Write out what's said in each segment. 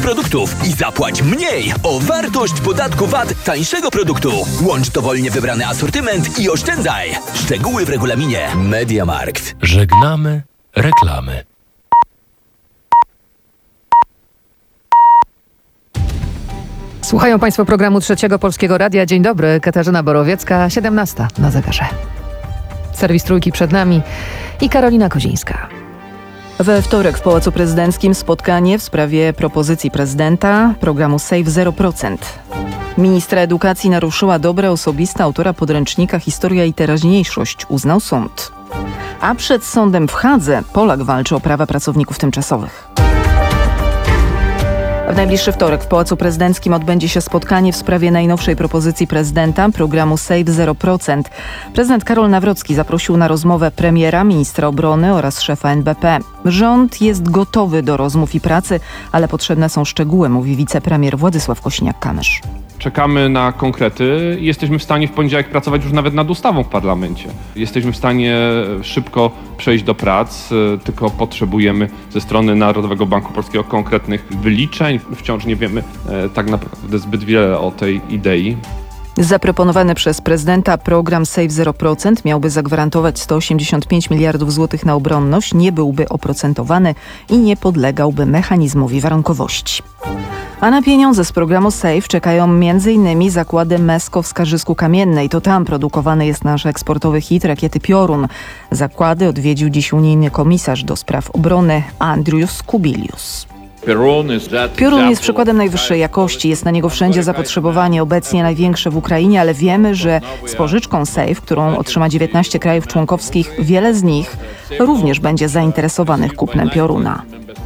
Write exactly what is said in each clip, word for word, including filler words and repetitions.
produktów i zapłać mniej o wartość podatku V A T tańszego produktu. Łącz dowolnie wybrany asortyment i oszczędzaj. Szczegóły w regulaminie MediaMarkt. Żegnamy reklamy. Słuchają Państwo programu Trzeciego Polskiego Radia. Dzień dobry, Katarzyna Borowiecka, siedemnasta na zegarze. Serwis Trójki przed nami i Karolina Kozińska. We wtorek w Pałacu Prezydenckim spotkanie w sprawie propozycji prezydenta programu Save zero procent. Ministra edukacji naruszyła dobra osobiste autora podręcznika Historia i teraźniejszość, uznał sąd. A przed sądem w Hadze Polak walczy o prawa pracowników tymczasowych. W najbliższy wtorek w Pałacu Prezydenckim odbędzie się spotkanie w sprawie najnowszej propozycji prezydenta programu Save zero procent. Prezydent Karol Nawrocki zaprosił na rozmowę premiera, ministra obrony oraz szefa N B P. Rząd jest gotowy do rozmów i pracy, ale potrzebne są szczegóły, mówi wicepremier Władysław Kosiniak-Kamysz. Czekamy na konkrety i jesteśmy w stanie w poniedziałek pracować już nawet nad ustawą w parlamencie. Jesteśmy w stanie szybko przejść do prac, tylko potrzebujemy ze strony Narodowego Banku Polskiego konkretnych wyliczeń. Wciąż nie wiemy tak naprawdę zbyt wiele o tej idei. Zaproponowany przez prezydenta program Save zero procent miałby zagwarantować sto osiemdziesiąt pięć miliardów złotych na obronność, nie byłby oprocentowany i nie podlegałby mechanizmowi warunkowości. A na pieniądze z programu Save czekają między innymi zakłady Mesko w Skarżysku Kamiennej. To tam produkowany jest nasz eksportowy hit rakiety Piorun. Zakłady odwiedził dziś unijny komisarz do spraw obrony Andrius Kubilius. Piorun jest przykładem najwyższej jakości, jest na niego wszędzie zapotrzebowanie, obecnie największe w Ukrainie, ale wiemy, że z pożyczką Save, którą otrzyma dziewiętnaście krajów członkowskich, wiele z nich również będzie zainteresowanych kupnem Pioruna.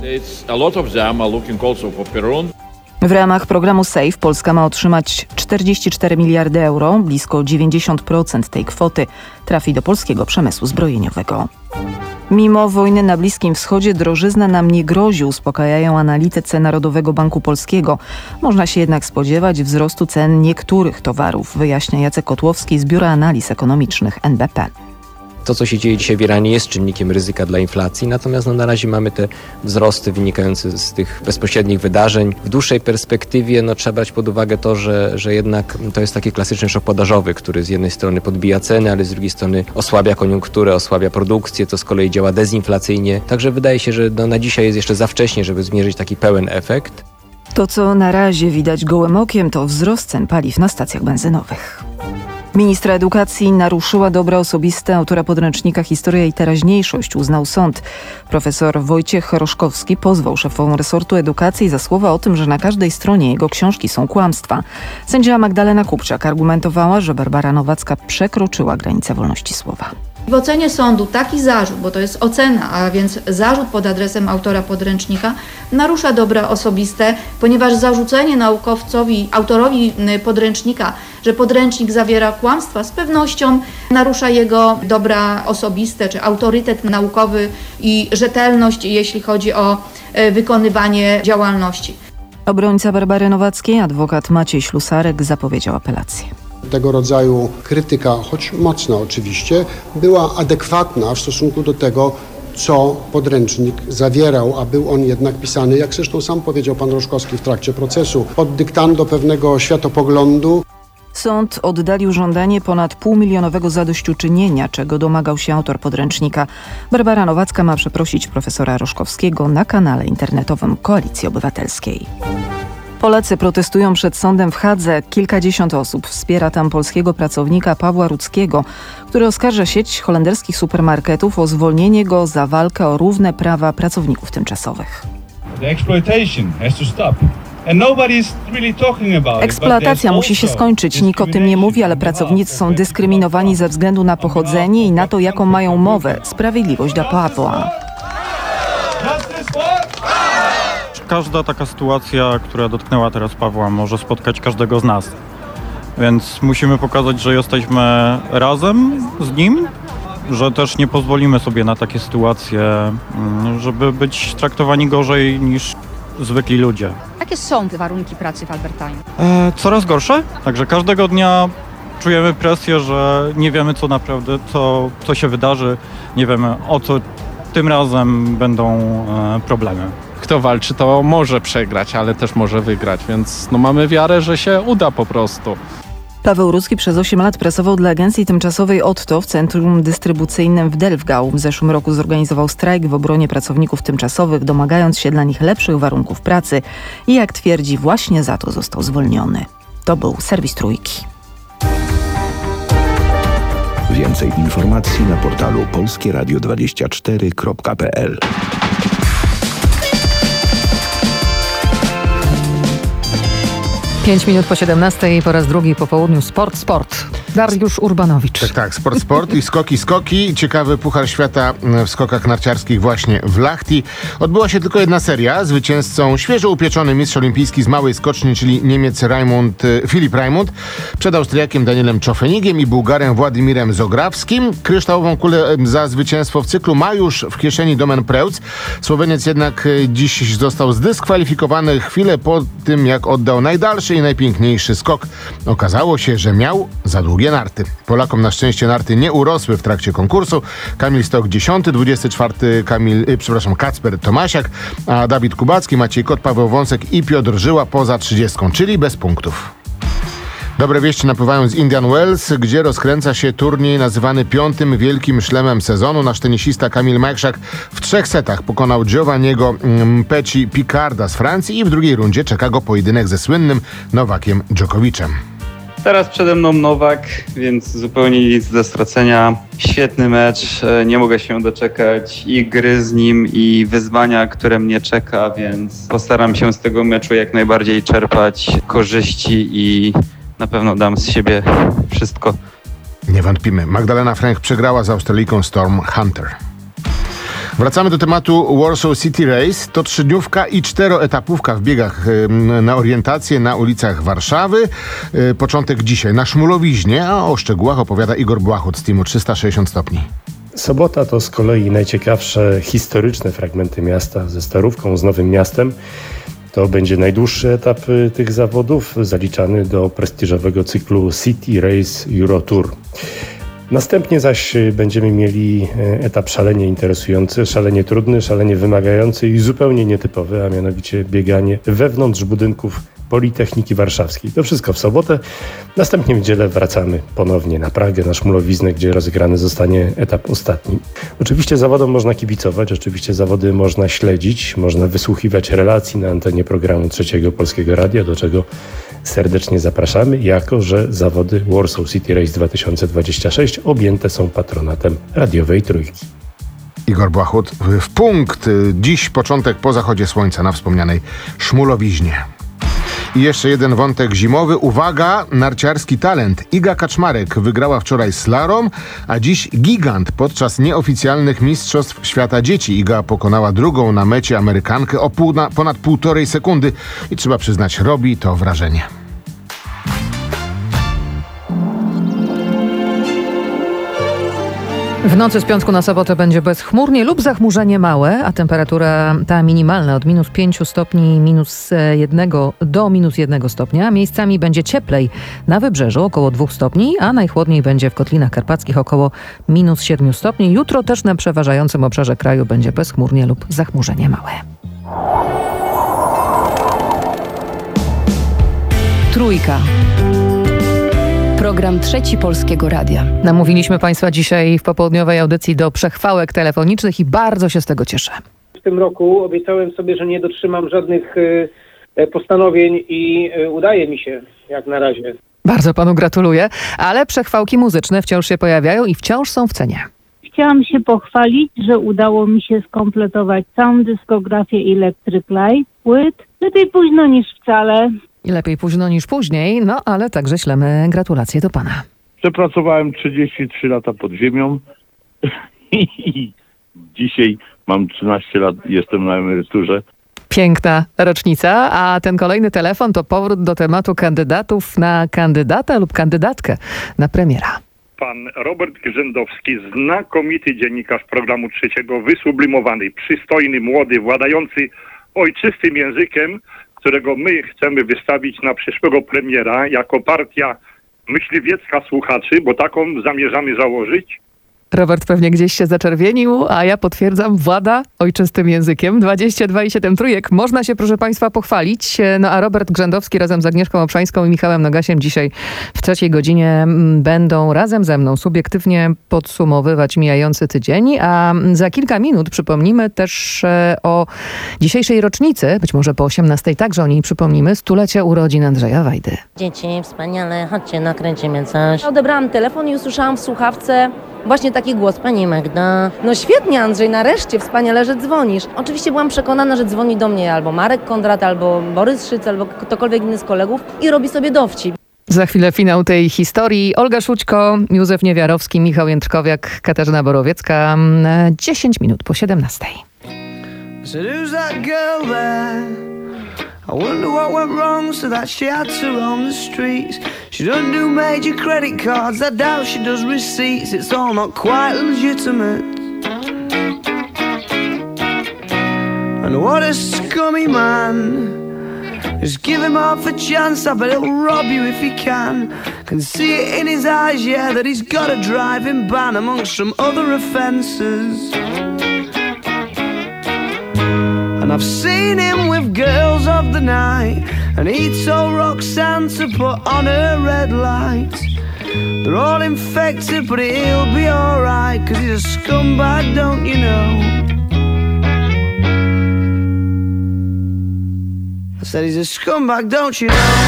W ramach programu Save Polska ma otrzymać czterdzieści cztery miliardy euro, blisko dziewięćdziesiąt procent tej kwoty trafi do polskiego przemysłu zbrojeniowego. Mimo wojny na Bliskim Wschodzie drożyzna nam nie grozi, uspokajają analitycy Narodowego Banku Polskiego. Można się jednak spodziewać wzrostu cen niektórych towarów, wyjaśnia Jacek Kotłowski z Biura Analiz Ekonomicznych N B P. To, co się dzieje dzisiaj w Iranie, jest czynnikiem ryzyka dla inflacji, natomiast no, na razie mamy te wzrosty wynikające z tych bezpośrednich wydarzeń. W dłuższej perspektywie no, trzeba brać pod uwagę to, że, że jednak to jest taki klasyczny szok podażowy, który z jednej strony podbija ceny, ale z drugiej strony osłabia koniunkturę, osłabia produkcję, co z kolei działa dezinflacyjnie. Także wydaje się, że no, na dzisiaj jest jeszcze za wcześnie, żeby zmierzyć taki pełen efekt. To, co na razie widać gołym okiem, to wzrost cen paliw na stacjach benzynowych. Ministra edukacji naruszyła dobra osobiste autora podręcznika Historia i teraźniejszość, uznał sąd. Profesor Wojciech Roszkowski pozwał szefową resortu edukacji za słowa o tym, że na każdej stronie jego książki są kłamstwa. Sędzia Magdalena Kupczak argumentowała, że Barbara Nowacka przekroczyła granicę wolności słowa. W ocenie sądu taki zarzut, bo to jest ocena, a więc zarzut pod adresem autora podręcznika, narusza dobra osobiste, ponieważ zarzucenie naukowcowi, autorowi podręcznika, że podręcznik zawiera kłamstwa, z pewnością narusza jego dobra osobiste, czy autorytet naukowy i rzetelność, jeśli chodzi o wykonywanie działalności. Obrońca Barbary Nowackiej, adwokat Maciej Ślusarek, zapowiedział apelację. Tego rodzaju krytyka, choć mocna oczywiście, była adekwatna w stosunku do tego, co podręcznik zawierał, a był on jednak pisany, jak zresztą sam powiedział pan Roszkowski w trakcie procesu, pod dyktando pewnego światopoglądu. Sąd oddalił żądanie ponad półmilionowego zadośćuczynienia, czego domagał się autor podręcznika. Barbara Nowacka ma przeprosić profesora Roszkowskiego na kanale internetowym Koalicji Obywatelskiej. Polacy protestują przed sądem w Hadze. Kilkadziesiąt osób wspiera tam polskiego pracownika Pawła Rudzkiego, który oskarża sieć holenderskich supermarketów o zwolnienie go za walkę o równe prawa pracowników tymczasowych. Eksploatacja musi się skończyć. Nikt o tym nie mówi, ale pracownicy są dyskryminowani ze względu na pochodzenie i na to, jaką mają mowę. Sprawiedliwość dla Pawła. Każda taka sytuacja, która dotknęła teraz Pawła, może spotkać każdego z nas. Więc musimy pokazać, że jesteśmy razem z nim, że też nie pozwolimy sobie na takie sytuacje, żeby być traktowani gorzej niż zwykli ludzie. Jakie są te warunki pracy w Albert Heijn? E, coraz gorsze, także każdego dnia czujemy presję, że nie wiemy co naprawdę, co, co się wydarzy, nie wiemy o co tym razem będą e, problemy. kto walczy, to może przegrać, ale też może wygrać, więc no mamy wiarę, że się uda po prostu. Paweł Ruski przez osiem lat pracował dla agencji tymczasowej Otto w centrum dystrybucyjnym w Delfgau. W zeszłym roku zorganizował strajk w obronie pracowników tymczasowych, domagając się dla nich lepszych warunków pracy i jak twierdzi, właśnie za to został zwolniony. To był serwis Trójki. Więcej informacji na portalu polskie radio dwadzieścia cztery kropka p l. Pięć minut po siedemnastej, po raz drugi po południu Sport, Sport. Dariusz Urbanowicz. Tak, tak, Sport, Sport i skoki, skoki. Ciekawy Puchar Świata w skokach narciarskich właśnie w Lahti. Odbyła się tylko jedna seria. Zwycięzcą świeżo upieczony mistrz olimpijski z małej skoczni, czyli Niemiec Raimund, Filip Raimund, przed Austriakiem Danielem Czofenigiem i Bułgarem Władimirem Zograwskim. Kryształową kulę za zwycięstwo w cyklu ma już w kieszeni Domen Preutz. Słoweniec jednak dziś został zdyskwalifikowany chwilę po tym, jak oddał najdalszy i najpiękniejszy skok. Okazało się, że miał za długie narty. Polakom na szczęście narty nie urosły w trakcie konkursu. Kamil Stok dziesiąty, dwudziesty czwarty Kamil, y, przepraszam, Kacper Tomasiak, a Dawid Kubacki, Maciej Kot, Paweł Wąsek i Piotr Żyła poza trzydziestką, czyli bez punktów. Dobre wieści napływają z Indian Wells, gdzie rozkręca się turniej nazywany piątym wielkim szlemem sezonu. Nasz tenisista Kamil Majchrzak w trzech setach pokonał Giovanniego Peci Picarda z Francji i w drugiej rundzie czeka go pojedynek ze słynnym Nowakiem Djokoviczem. Teraz przede mną Nowak, więc zupełnie nic do stracenia. Świetny mecz, nie mogę się doczekać i gry z nim, i wyzwania, które mnie czeka, więc postaram się z tego meczu jak najbardziej czerpać korzyści i na pewno dam z siebie wszystko. Nie wątpimy. Magdalena Fręch przegrała z Australijką Storm Hunter. Wracamy do tematu Warsaw City Race. To trzydniówka i czteroetapówka w biegach na orientację na ulicach Warszawy. Początek dzisiaj na Szmulowiźnie, a o szczegółach opowiada Igor Błachut z teamu trzysta sześćdziesiąt stopni. Sobota to z kolei najciekawsze historyczne fragmenty miasta ze Starówką, z Nowym Miastem. To będzie najdłuższy etap tych zawodów, zaliczany do prestiżowego cyklu City Race Euro Tour. Następnie zaś będziemy mieli etap szalenie interesujący, szalenie trudny, szalenie wymagający i zupełnie nietypowy, a mianowicie bieganie wewnątrz budynków Politechniki Warszawskiej. To wszystko w sobotę. Następnie w niedzielę wracamy ponownie na Pragę, na Szmulowiznę, gdzie rozegrany zostanie etap ostatni. Oczywiście zawodom można kibicować, oczywiście zawody można śledzić, można wysłuchiwać relacji na antenie programu Trzeciego Polskiego Radia, do czego serdecznie zapraszamy, jako że zawody Warsaw City Race dwa tysiące dwadzieścia sześć objęte są patronatem radiowej Trójki. Igor Błachut w punkt. Dziś początek po zachodzie słońca na wspomnianej Szmulowiźnie. I jeszcze jeden wątek zimowy. Uwaga, narciarski talent. Iga Kaczmarek wygrała wczoraj slalom, a dziś gigant podczas nieoficjalnych mistrzostw świata dzieci. Iga pokonała drugą na mecie Amerykankę o pół na, ponad półtorej sekundy i trzeba przyznać, robi to wrażenie. W nocy z piątku na sobotę będzie bezchmurnie lub zachmurzenie małe, a temperatura ta minimalna od minus pięciu stopni minus jednego do minus jednego stopnia. Miejscami będzie cieplej na wybrzeżu około dwóch stopni, a najchłodniej będzie w Kotlinach Karpackich około minus siedmiu stopni. Jutro też na przeważającym obszarze kraju będzie bezchmurnie lub zachmurzenie małe. Trójka. Program Trzeci Polskiego Radia. Namówiliśmy Państwa dzisiaj w popołudniowej audycji do przechwałek telefonicznych i bardzo się z tego cieszę. W tym roku obiecałem sobie, że nie dotrzymam żadnych y, postanowień i y, udaje mi się jak na razie. Bardzo Panu gratuluję, ale przechwałki muzyczne wciąż się pojawiają i wciąż są w cenie. Chciałam się pochwalić, że udało mi się skompletować całą dyskografię Electric Light płyt. Lepiej późno niż wcale. I lepiej późno niż później, no ale także ślemy gratulacje do Pana. Przepracowałem trzydzieści trzy lata pod ziemią i dzisiaj mam trzynaście lat i jestem na emeryturze. Piękna rocznica, a ten kolejny telefon to powrót do tematu kandydatów na kandydata lub kandydatkę na premiera. Pan Robert Grzędowski, znakomity dziennikarz programu Trzeciego, wysublimowany, przystojny, młody, władający ojczystym językiem, którego my chcemy wystawić na przyszłego premiera jako partia myśliwiecka słuchaczy, bo taką zamierzamy założyć. Robert pewnie gdzieś się zaczerwienił, a ja potwierdzam, włada ojczystym językiem. dwadzieścia dwa i siedem trójek. Można się, proszę państwa, pochwalić. No a Robert Grzędowski razem z Agnieszką Obszańską i Michałem Nogasiem dzisiaj w trzeciej godzinie będą razem ze mną subiektywnie podsumowywać mijający tydzień, a za kilka minut przypomnimy też o dzisiejszej rocznicy, być może po osiemnastej także o niej przypomnimy, stulecia urodzin Andrzeja Wajdy. Dzieci, wspaniale, chodźcie, nakręcimy coś. Odebrałam telefon i usłyszałam w słuchawce właśnie taki głos. Pani Magda, no świetnie Andrzej, nareszcie, wspaniale, że dzwonisz. Oczywiście byłam przekonana, że dzwoni do mnie albo Marek Kondrat, albo Borys Szyc, albo ktokolwiek inny z kolegów i robi sobie dowcip. Za chwilę finał tej historii. Olga Szućko, Józef Niewiarowski, Michał Jędrkowiak, Katarzyna Borowiecka. dziesięć minut po siedemnastej. I wonder what went wrong so that she had to roam the streets. She doesn't do major credit cards, I doubt she does receipts. It's all not quite legitimate. And what a scummy man. Just give him half a chance, I bet he'll rob you if he can. Can see it in his eyes, yeah, that he's got a driving ban amongst some other offences. And I've seen him with girls of the night, and he told Roxanne to put on her red lights. They're all infected, but he'll be alright, cause he's a scumbag, don't you know? I said he's a scumbag, don't you know?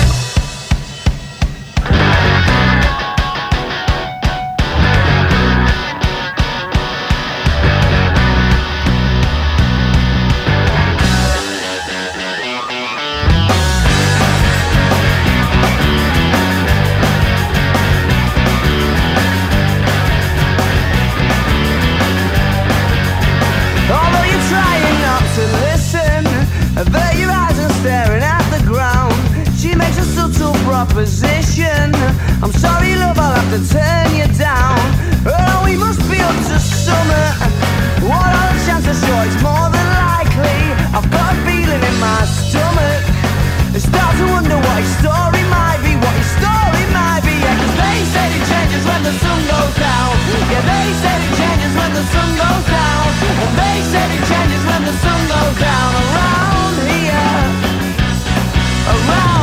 Proposition. I'm sorry, love, I'll have to turn you down. Oh, we must be up to summer. What are the chances? Sure, it's more than likely. I've got a feeling in my stomach. I start to wonder what his story might be, what his story might be. Yeah, cause they said it changes when the sun goes down. Yeah, they said it changes when the sun goes down. And they said it changes when the sun goes down. Around here, around.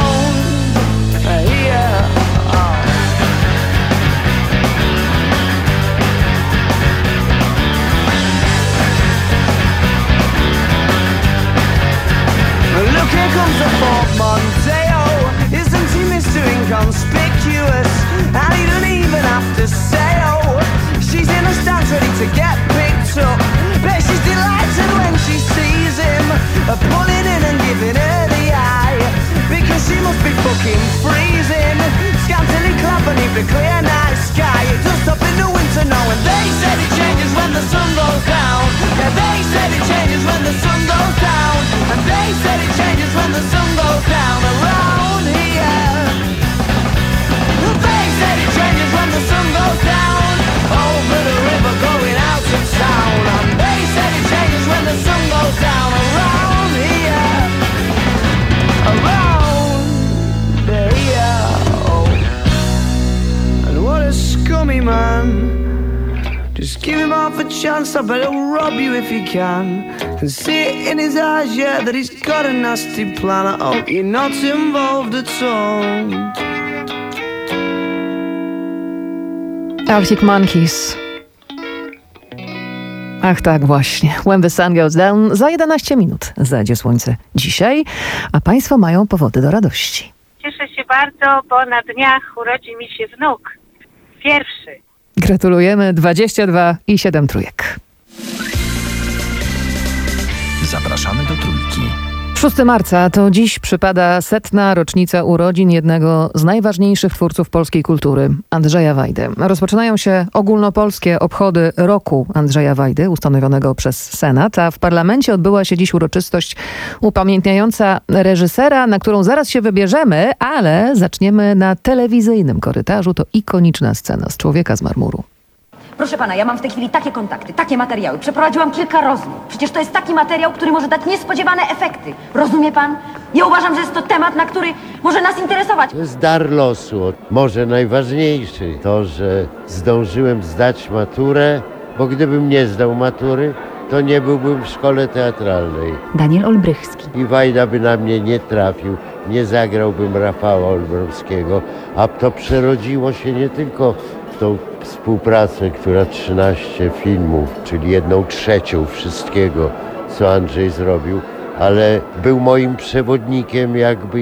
Here comes a portmanteau. Isn't he Mister Inconspicuous? And he don't even have to say oh. She's in the stands ready to get picked up. Bet she's delighted when she sees him, pulling in and giving her the eye. Because she must be fucking freezing, scantily clad beneath the clear night sky. It does stop in the winter now, and they said it changes when the sun goes down. Yeah, they said it changes when the sun goes down. And they said it changes when the sun goes down around here. They said it changes when the sun goes down over the river going out to town. And they said it changes when the sun goes down around here. Around here. Oh. And what a scummy man. Just give him half a chance, I bet he'll rob you if he can. Can see it in his eyes, yeah, that he's got a nasty plan. I hope you're not involved at all. Arctic Monkeys. Ach tak, właśnie. When the sun goes down. Za jedenaście minut zajdzie słońce dzisiaj, a państwo mają powody do radości. Cieszę się bardzo, bo na dniach urodzi mi się wnuk. Pierwszy. Gratulujemy. dwadzieścia dwa i siedem trójek. Zapraszamy do Trójki. szóstego marca to dziś przypada setna rocznica urodzin jednego z najważniejszych twórców polskiej kultury, Andrzeja Wajdy. Rozpoczynają się ogólnopolskie obchody roku Andrzeja Wajdy, ustanowionego przez Senat, a w parlamencie odbyła się dziś uroczystość upamiętniająca reżysera, na którą zaraz się wybierzemy, ale zaczniemy na telewizyjnym korytarzu. To ikoniczna scena z Człowieka z marmuru. Proszę pana, ja mam w tej chwili takie kontakty, takie materiały. Przeprowadziłam kilka rozmów. Przecież to jest taki materiał, który może dać niespodziewane efekty. Rozumie pan? Ja uważam, że jest to temat, na który może nas interesować. To jest dar losu. Może najważniejszy to, że zdążyłem zdać maturę bo gdybym nie zdał matury, to nie byłbym w szkole teatralnej. Daniel Olbrychski. I Wajda by na mnie nie trafił, nie zagrałbym Rafała Olbrowskiego, a to przerodziło się nie tylko w tą współpracę, która trzynaście filmów, czyli jedną trzecią wszystkiego, co Andrzej zrobił, ale był moim przewodnikiem jakby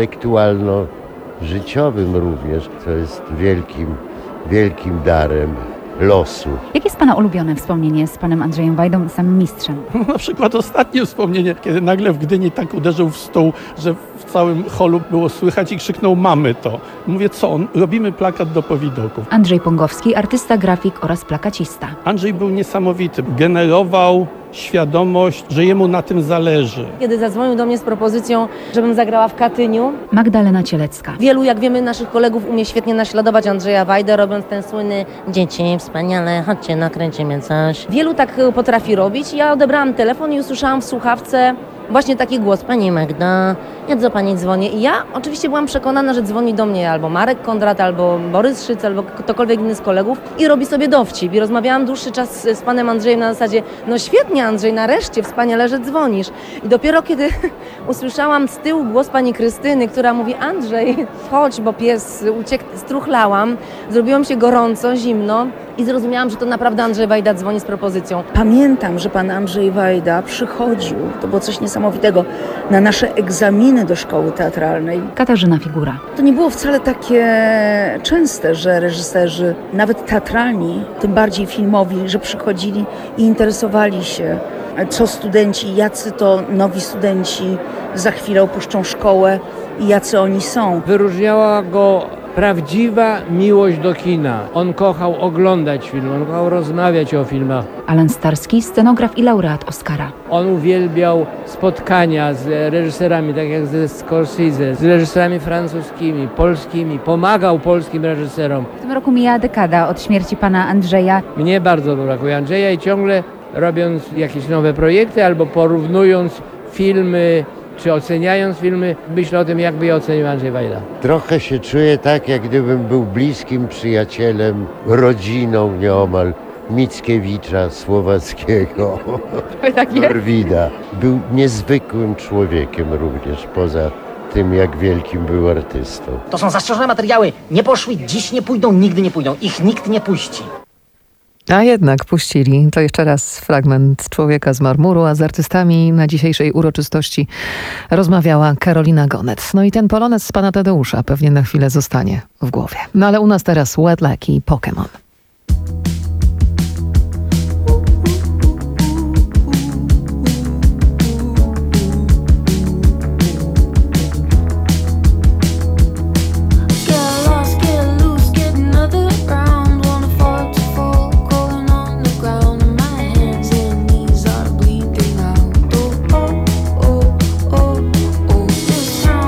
intelektualno-życiowym również, co jest wielkim, wielkim darem losu. Jakie jest Pana ulubione wspomnienie z Panem Andrzejem Wajdą, samym mistrzem? Na przykład ostatnie wspomnienie, kiedy nagle w Gdyni tak uderzył w stół, że w całym holu było słychać i krzyknął: mamy to. Mówię, co? Robimy plakat do powidoków. Andrzej Pongowski, artysta, grafik oraz plakacista. Andrzej był niesamowity. Generował świadomość, że jemu na tym zależy. Kiedy zadzwonił do mnie z propozycją, żebym zagrała w Katyniu. Magdalena Cielecka. Wielu, jak wiemy, naszych kolegów umie świetnie naśladować Andrzeja Wajdę, robiąc ten słynny: dzieci, wspaniale, chodźcie, nakręcimy coś. Wielu tak potrafi robić. Ja odebrałam telefon i usłyszałam w słuchawce właśnie taki głos: pani Magda, ja do pani dzwonię. I ja oczywiście byłam przekonana, że dzwoni do mnie albo Marek Kondrat, albo Borys Szyc, albo ktokolwiek inny z kolegów i robi sobie dowcip. I rozmawiałam dłuższy czas z panem Andrzejem na zasadzie: no świetnie Andrzej, nareszcie, wspaniale, że dzwonisz. I dopiero kiedy usłyszałam z tyłu głos pani Krystyny, która mówi: Andrzej, chodź, bo pies uciekł, struchlałam, zrobiło mi się gorąco, zimno i zrozumiałam, że to naprawdę Andrzej Wajda dzwoni z propozycją. Pamiętam, że pan Andrzej Wajda przychodził, to było coś niesamowitego, na nasze egzaminy do szkoły teatralnej. Katarzyna Figura. To nie było wcale takie częste, że reżyserzy, nawet teatralni, tym bardziej filmowi, że przychodzili i interesowali się, co studenci, jacy to nowi studenci za chwilę opuszczą szkołę i jacy oni są. Wyróżniała go prawdziwa miłość do kina. On kochał oglądać filmy, on kochał rozmawiać o filmach. Alan Starski, scenograf i laureat Oscara. On uwielbiał spotkania z reżyserami, tak jak ze Scorsese, z reżyserami francuskimi, polskimi. Pomagał polskim reżyserom. W tym roku mija dekada od śmierci pana Andrzeja. Mnie bardzo brakuje Andrzeja i ciągle robiąc jakieś nowe projekty albo porównując filmy, czy oceniając filmy, myślę o tym, jakby je ocenił Andrzej Wajda. Trochę się czuję tak, jak gdybym był bliskim przyjacielem, rodziną nieomal Mickiewicza, Słowackiego, tak Norwida. Był niezwykłym człowiekiem również, poza tym, jak wielkim był artystą. To są zastrzeżone materiały. Nie poszły, dziś nie pójdą, nigdy nie pójdą. Ich nikt nie puści. A jednak puścili. To jeszcze raz fragment Człowieka z marmuru, a z artystami na dzisiejszej uroczystości rozmawiała Karolina Gonet. No i ten polonez z pana Tadeusza pewnie na chwilę zostanie w głowie. No ale u nas teraz Wet Leg i Pokémon.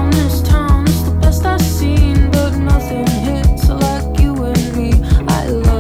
I love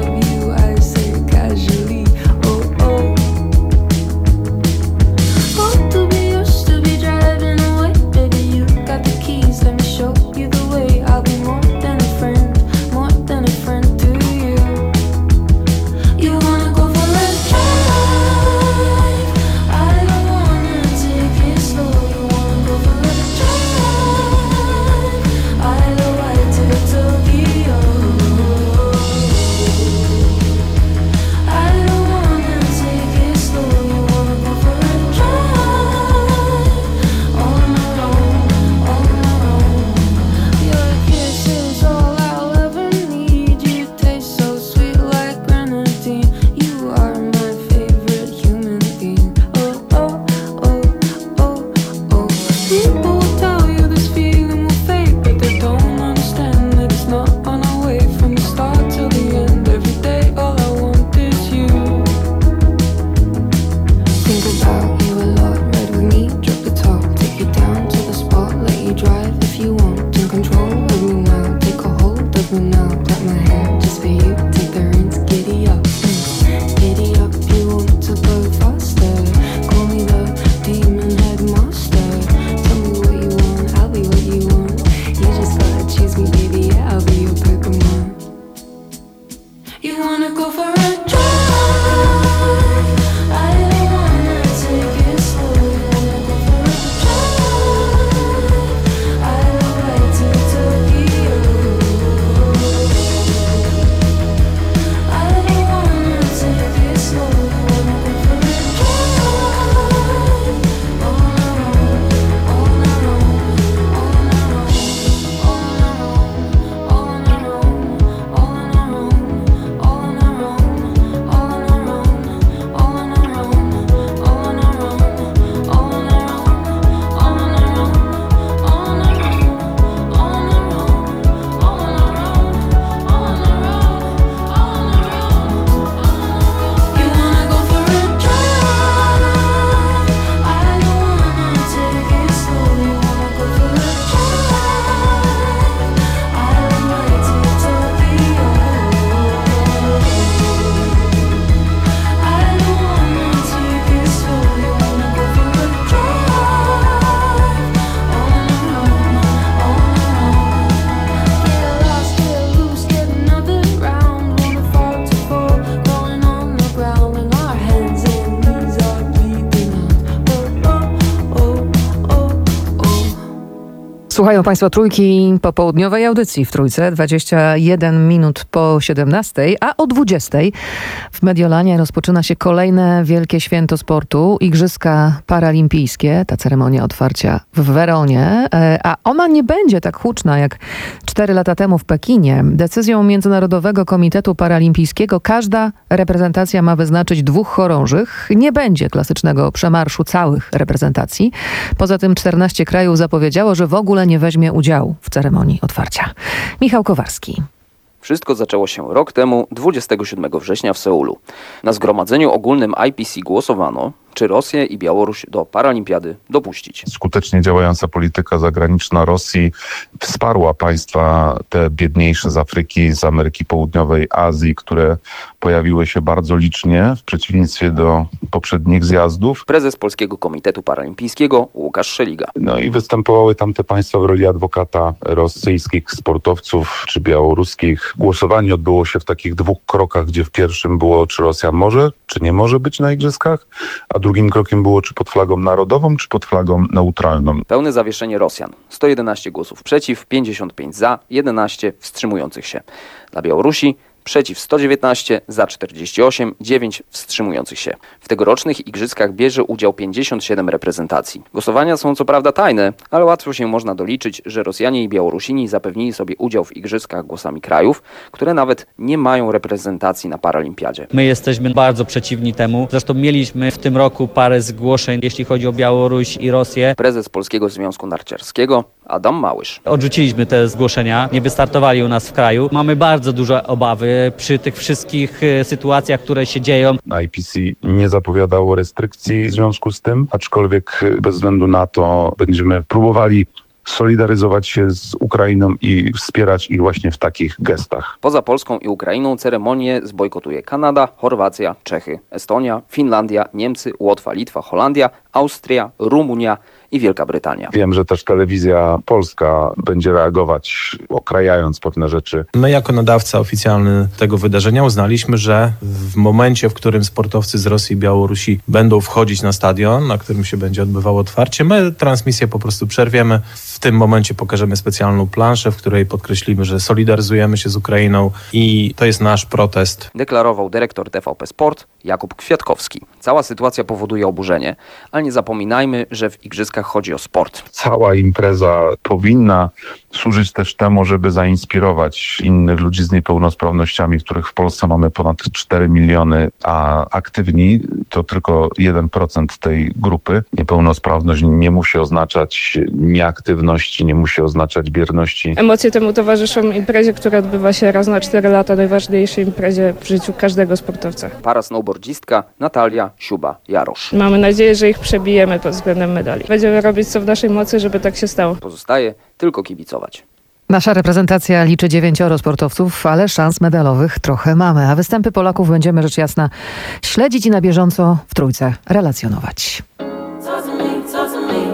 Słuchają Państwo Trójki popołudniowej audycji w Trójce, dwadzieścia jeden minut po siedemnastej, a o dwudziestej w Mediolanie rozpoczyna się kolejne wielkie święto sportu, Igrzyska Paralimpijskie, ta ceremonia otwarcia w Weronie, a ona nie będzie tak huczna jak cztery lata temu w Pekinie. Decyzją Międzynarodowego Komitetu Paralimpijskiego każda reprezentacja ma wyznaczyć dwóch chorążych. Nie będzie klasycznego przemarszu całych reprezentacji. Poza tym czternaście krajów zapowiedziało, że w ogóle nie weźmie udziału w ceremonii otwarcia. Michał Kowarski. Wszystko zaczęło się rok temu, dwudziestego siódmego września w Seulu. Na zgromadzeniu ogólnym I P C głosowano, czy Rosję i Białoruś do paralimpiady dopuścić. Skutecznie działająca polityka zagraniczna Rosji wsparła państwa te biedniejsze z Afryki, z Ameryki Południowej, Azji, które pojawiły się bardzo licznie w przeciwieństwie do poprzednich zjazdów. Prezes Polskiego Komitetu Paralimpijskiego Łukasz Szeliga. No i występowały tamte państwa w roli adwokata rosyjskich sportowców czy białoruskich. Głosowanie odbyło się w takich dwóch krokach, gdzie w pierwszym było, czy Rosja może, czy nie może być na igrzyskach, a drugim krokiem było, czy pod flagą narodową, czy pod flagą neutralną. Pełne zawieszenie Rosjan. sto jedenaście głosów przeciw, pięćdziesiąt pięć za, jedenaście wstrzymujących się. Dla Białorusi przeciw sto dziewiętnaście, za czterdzieści osiem, dziewięć wstrzymujących się. W tegorocznych igrzyskach bierze udział pięćdziesiąt siedem reprezentacji. Głosowania są co prawda tajne, ale łatwo się można doliczyć, że Rosjanie i Białorusini zapewnili sobie udział w igrzyskach głosami krajów, które nawet nie mają reprezentacji na paralimpiadzie. My jesteśmy bardzo przeciwni temu. Zresztą mieliśmy w tym roku parę zgłoszeń, jeśli chodzi o Białoruś i Rosję. Prezes Polskiego Związku Narciarskiego Adam Małysz. Odrzuciliśmy te zgłoszenia, nie wystartowali u nas w kraju. Mamy bardzo duże obawy przy tych wszystkich sytuacjach, które się dzieją. I P C nie zapowiadało restrykcji w związku z tym, aczkolwiek bez względu na to będziemy próbowali solidaryzować się z Ukrainą i wspierać ich właśnie w takich gestach. Poza Polską i Ukrainą ceremonię zbojkotuje Kanada, Chorwacja, Czechy, Estonia, Finlandia, Niemcy, Łotwa, Litwa, Holandia, Austria, Rumunia i Wielka Brytania. Wiem, że też telewizja polska będzie reagować, okrajając pewne rzeczy. My jako nadawca oficjalny tego wydarzenia uznaliśmy, że w momencie, w którym sportowcy z Rosji i Białorusi będą wchodzić na stadion, na którym się będzie odbywało otwarcie, my transmisję po prostu przerwiemy. W tym momencie pokażemy specjalną planszę, w której podkreślimy, że solidaryzujemy się z Ukrainą i to jest nasz protest. Deklarował dyrektor T V P Sport Jakub Kwiatkowski. Cała sytuacja powoduje oburzenie, ale nie zapominajmy, że w igrzyskach chodzi o sport. Cała impreza powinna służyć też temu, żeby zainspirować innych ludzi z niepełnosprawnościami, których w Polsce mamy ponad cztery miliony, a aktywni to tylko jeden procent tej grupy. Niepełnosprawność nie musi oznaczać nieaktywności, nie musi oznaczać bierności. Emocje temu towarzyszą imprezie, która odbywa się raz na cztery lata, najważniejszej imprezie w życiu każdego sportowca. Para snowboardzistka Natalia Siuba-Jarosz. Mamy nadzieję, że ich przebijemy pod względem medali. Będziemy robić co w naszej mocy, żeby tak się stało. Pozostaje tylko kibicować. Nasza reprezentacja liczy dziewięcioro sportowców, ale szans medalowych trochę mamy, a występy Polaków będziemy rzecz jasna śledzić i na bieżąco w Trójce relacjonować. Talk to me, talk to me.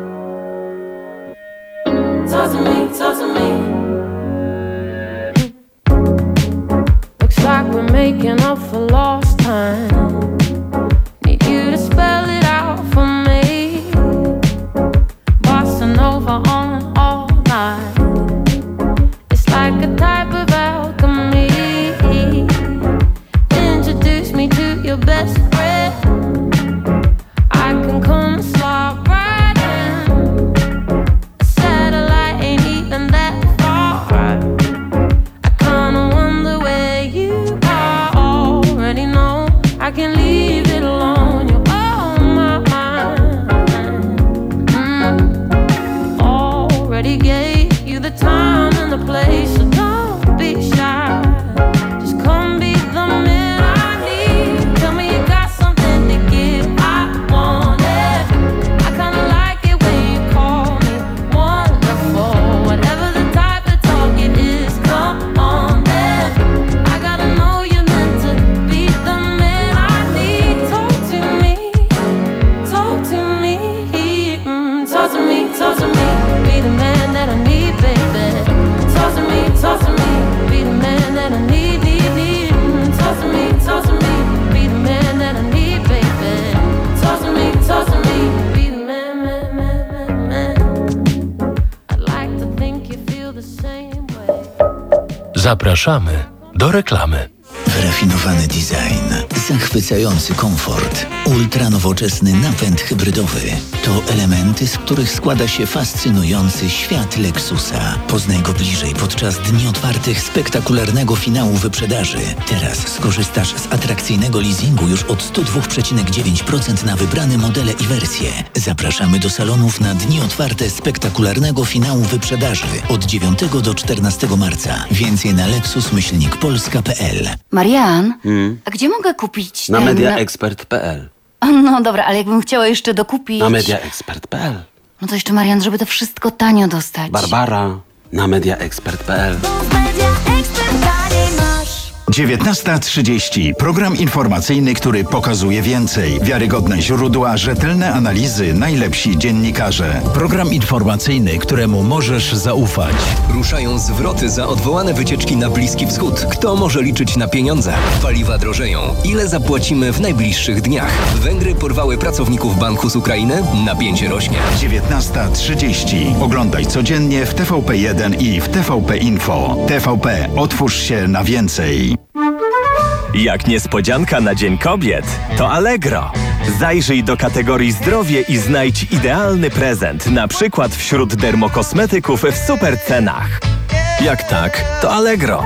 Talk to me, talk to me. Looks like we're making up for lost time. Need you to spell it out for me. Bossa Nova on all night. It's like a type of alchemy. Introduce me to your best friend. I can come and slide right in. A satellite ain't even that far. I kinda wonder where you are. Already know I can leave it alone. You're on my mind. Mm. Already gave you the time and the place, so don't be shy. Just come be the man I need. Tell me you got something to give. I want it. I kinda like it when you call me wonderful. Whatever the type of talk it is, come on then. I gotta know you're meant to be the man I need. Talk to me, talk to me, mm, talk to me, talk to me. Be the man that I need, baby. Zapraszamy do reklamy. Wyrafinowany design, zachwycający komfort, ultranowoczesny napęd hybrydowy. To elementy, z których składa się fascynujący świat Lexusa. Poznaj go bliżej podczas dni otwartych spektakularnego finału wyprzedaży. Teraz skorzystasz z atrakcyjnego leasingu już od sto dwa przecinek dziewięć procent na wybrane modele i wersje. Zapraszamy do salonów na dni otwarte spektakularnego finału wyprzedaży od dziewiątego do czternastego marca. Więcej na lexus myślnik polska kropka p l. Marian, Hmm? a gdzie mogę kupić Na ten... mediaexpert kropka p l. No dobra, ale jakbym chciała jeszcze dokupić... Na mediaexpert kropka p l. No to jeszcze, Marian, żeby to wszystko tanio dostać. Barbara, na mediaexpert kropka p l. dziewiętnasta trzydzieści. Program informacyjny, który pokazuje więcej. Wiarygodne źródła, rzetelne analizy, najlepsi dziennikarze. Program informacyjny, któremu możesz zaufać. Ruszają zwroty za odwołane wycieczki na Bliski Wschód. Kto może liczyć na pieniądze? Paliwa drożeją. Ile zapłacimy w najbliższych dniach? Węgry porwały pracowników banku z Ukrainy? Napięcie rośnie. dziewiętnasta trzydzieści. Oglądaj codziennie w T V P jeden i w T V P Info. T V P. Otwórz się na więcej. Jak niespodzianka na Dzień Kobiet, to Allegro. Zajrzyj do kategorii zdrowie i znajdź idealny prezent, na przykład wśród dermokosmetyków w super cenach. Jak tak, to Allegro.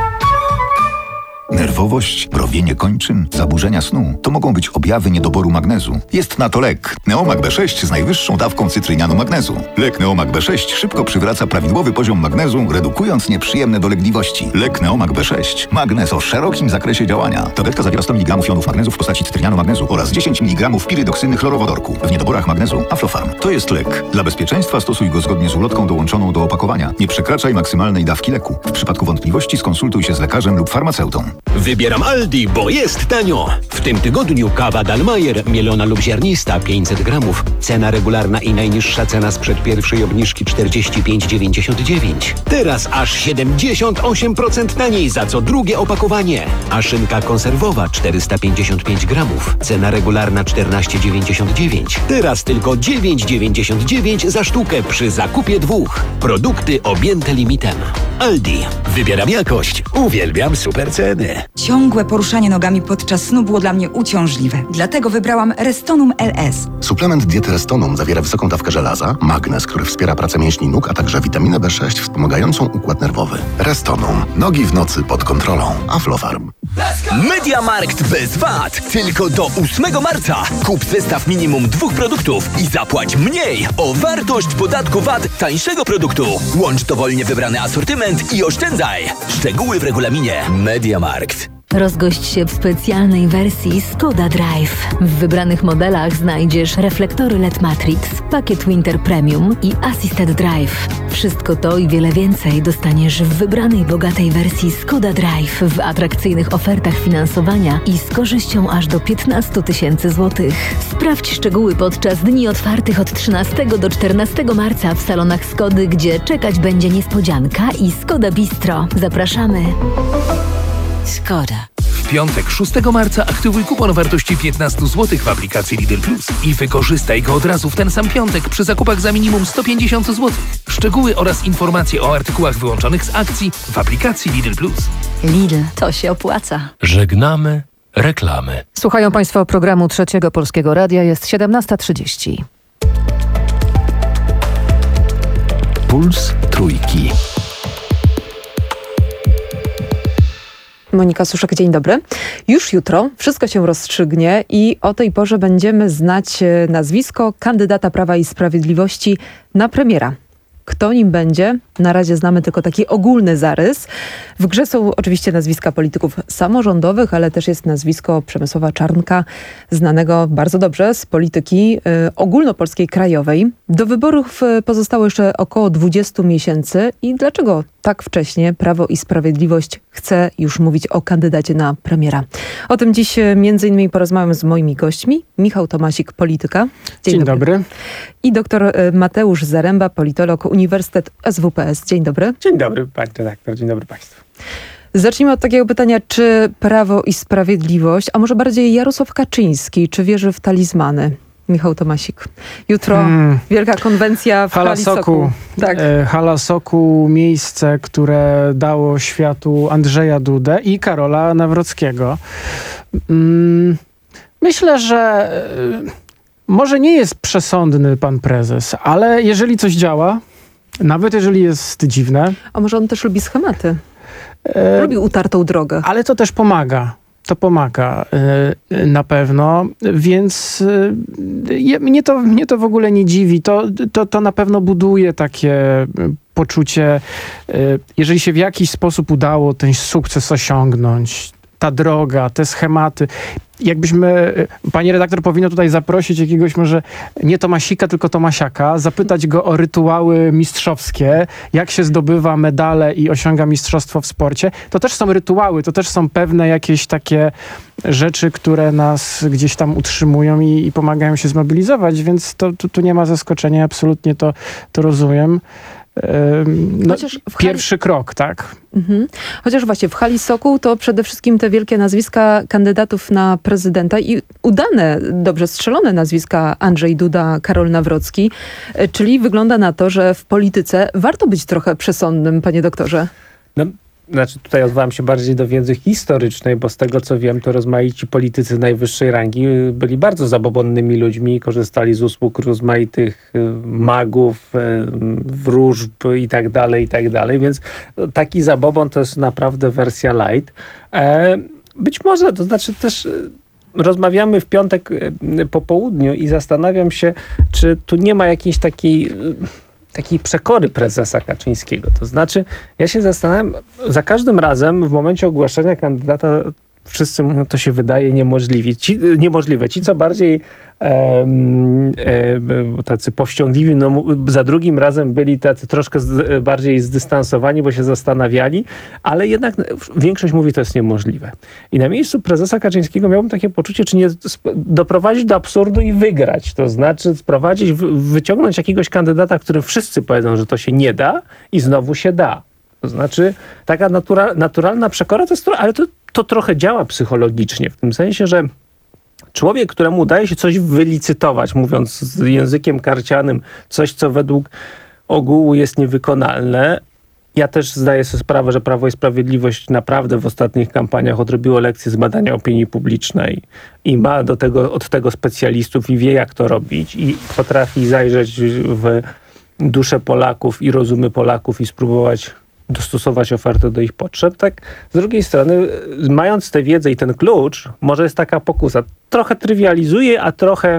Nerwowość, mrowienie kończyn, zaburzenia snu to mogą być objawy niedoboru magnezu. Jest na to lek. Neomag B sześć z najwyższą dawką cytrynianu magnezu. Lek Neomag B sześć szybko przywraca prawidłowy poziom magnezu, redukując nieprzyjemne dolegliwości. Lek Neomag B sześć. Magnez o szerokim zakresie działania. Tabletka zawiera sto miligramów jonów magnezu w postaci cytrynianu magnezu oraz dziesięć miligramów pirydoksyny chlorowodorku. W niedoborach magnezu Aflofarm. To jest lek. Dla bezpieczeństwa stosuj go zgodnie z ulotką dołączoną do opakowania. Nie przekraczaj maksymalnej dawki leku. W przypadku wątpliwości skonsultuj się z lekarzem lub farmaceutą. Wybieram Aldi, bo jest tanio. W tym tygodniu kawa Dalmajer, mielona lub ziarnista, pięćset gramów. Cena regularna i najniższa cena sprzed pierwszej obniżki czterdzieści pięć dziewięćdziesiąt dziewięć. Teraz aż siedemdziesiąt osiem procent taniej za co drugie opakowanie. A szynka konserwowa czterysta pięćdziesiąt pięć gramów. Cena regularna czternaście dziewięćdziesiąt dziewięć. Teraz tylko dziewięć dziewięćdziesiąt dziewięć za sztukę przy zakupie dwóch. Produkty objęte limitem. Aldi. Wybieram jakość. Uwielbiam super ceny. Ciągłe poruszanie nogami podczas snu było dla mnie uciążliwe. Dlatego wybrałam Restonum L S. Suplement diety Restonum zawiera wysoką dawkę żelaza, magnez, który wspiera pracę mięśni nóg, a także witaminę B sześć wspomagającą układ nerwowy. Restonum. Nogi w nocy pod kontrolą. Aflofarm. Mediamarkt bez V A T. Tylko do ósmego marca. Kup zestaw minimum dwóch produktów i zapłać mniej o wartość podatku V A T tańszego produktu. Łącz dowolnie wybrany asortyment i oszczędzaj. Szczegóły w regulaminie. Mediamarkt. Rozgość się w specjalnej wersji Skoda Drive. W wybranych modelach znajdziesz reflektory L E D Matrix, pakiet Winter Premium i Assisted Drive. Wszystko to i wiele więcej dostaniesz w wybranej bogatej wersji Skoda Drive w atrakcyjnych ofertach finansowania i z korzyścią aż do piętnaście tysięcy złotych. Sprawdź szczegóły podczas dni otwartych od trzynastego do czternastego marca w salonach Skody, gdzie czekać będzie niespodzianka i Skoda Bistro. Zapraszamy. Skoda. W piątek szóstego marca aktywuj kupon o wartości piętnaście złotych w aplikacji Lidl Plus i wykorzystaj go od razu w ten sam piątek przy zakupach za minimum sto pięćdziesiąt złotych. Szczegóły oraz informacje o artykułach wyłączonych z akcji w aplikacji Lidl Plus. Lidl, to się opłaca. Żegnamy reklamy. Słuchają Państwo programu Trzeciego Polskiego Radia. Jest siedemnasta trzydzieści. Puls Trójki. Monika Suszek, dzień dobry. Już jutro wszystko się rozstrzygnie i o tej porze będziemy znać nazwisko kandydata Prawa i Sprawiedliwości na premiera. Kto nim będzie? Na razie znamy tylko taki ogólny zarys. W grze są oczywiście nazwiska polityków samorządowych, ale też jest nazwisko Przemysława Czarnka, znanego bardzo dobrze z polityki y, ogólnopolskiej, krajowej. Do wyborów y, pozostało jeszcze około dwadzieścia miesięcy i dlaczego tak wcześnie Prawo i Sprawiedliwość chce już mówić o kandydacie na premiera? O tym dziś y, między innymi porozmawiam z moimi gośćmi. Michał Tomasik, polityka. Dzień, Dzień dobry. dobry. I doktor y, Mateusz Zaręba, politolog, Uniwersytet S W P S. Dzień dobry. Dzień dobry, pani redaktor. Dzień dobry państwu. Zacznijmy od takiego pytania, czy Prawo i Sprawiedliwość, a może bardziej Jarosław Kaczyński, czy wierzy w talizmany? Michał Tomasik. Jutro Hmm. wielka konwencja w Hala Hali Soku. Soku. Tak. E, Hala Soku, miejsce, które dało światu Andrzeja Dudę i Karola Nawrockiego. Mm, myślę, że e, może nie jest przesądny pan prezes, ale jeżeli coś działa, nawet jeżeli jest dziwne... A może on też lubi schematy? E, lubi utartą drogę. Ale to też pomaga. To pomaga y, na pewno, więc y, mnie, to, mnie to w ogóle nie dziwi. To, to, to na pewno buduje takie y, poczucie, y, jeżeli się w jakiś sposób udało ten sukces osiągnąć, ta droga, te schematy. Jakbyśmy, pani redaktor powinna tutaj zaprosić jakiegoś może nie Tomasika, tylko Tomasiaka, zapytać go o rytuały mistrzowskie, jak się zdobywa medale i osiąga mistrzostwo w sporcie. To też są rytuały, to też są pewne jakieś takie rzeczy, które nas gdzieś tam utrzymują i, i pomagają się zmobilizować, więc to, tu, tu nie ma zaskoczenia, absolutnie to, to rozumiem. No, pierwszy krok, tak? Mhm. Chociaż właśnie w Hali Sokół to przede wszystkim te wielkie nazwiska kandydatów na prezydenta i udane, dobrze strzelone nazwiska Andrzej Duda, Karol Nawrocki. Czyli wygląda na to, że w polityce warto być trochę przesądnym, panie doktorze. No, znaczy tutaj odwołam się bardziej do wiedzy historycznej, bo z tego co wiem, to rozmaici politycy najwyższej rangi byli bardzo zabobonnymi ludźmi, korzystali z usług rozmaitych magów, wróżb i tak dalej, i tak dalej, więc taki zabobon to jest naprawdę wersja light. Być może, to znaczy też rozmawiamy w piątek po południu i zastanawiam się, czy tu nie ma jakiejś takiej takiej przekory prezesa Kaczyńskiego. To znaczy, ja się zastanawiam, za każdym razem w momencie ogłaszania kandydata wszyscy mówią, to się wydaje niemożliwe. Ci, niemożliwe. Ci co bardziej e, e, tacy powściągliwi, no, za drugim razem byli tacy troszkę z, bardziej zdystansowani, bo się zastanawiali, ale jednak większość mówi, to jest niemożliwe. I na miejscu prezesa Kaczyńskiego miałbym takie poczucie, czy nie doprowadzić do absurdu i wygrać. To znaczy sprowadzić, wyciągnąć jakiegoś kandydata, którym wszyscy powiedzą, że to się nie da i znowu się da. To znaczy taka natura, naturalna przekora, to jest, ale to, to trochę działa psychologicznie, w tym sensie, że człowiek, któremu udaje się coś wylicytować, mówiąc z językiem karcianym, coś, co według ogółu jest niewykonalne. Ja też zdaję sobie sprawę, że Prawo i Sprawiedliwość naprawdę w ostatnich kampaniach odrobiło lekcje z badania opinii publicznej i ma do tego, od tego specjalistów i wie, jak to robić i potrafi zajrzeć w duszę Polaków i rozumy Polaków i spróbować dostosować ofertę do ich potrzeb. Tak, z drugiej strony, mając tę wiedzę i ten klucz, może jest taka pokusa. Trochę trywializuję, a trochę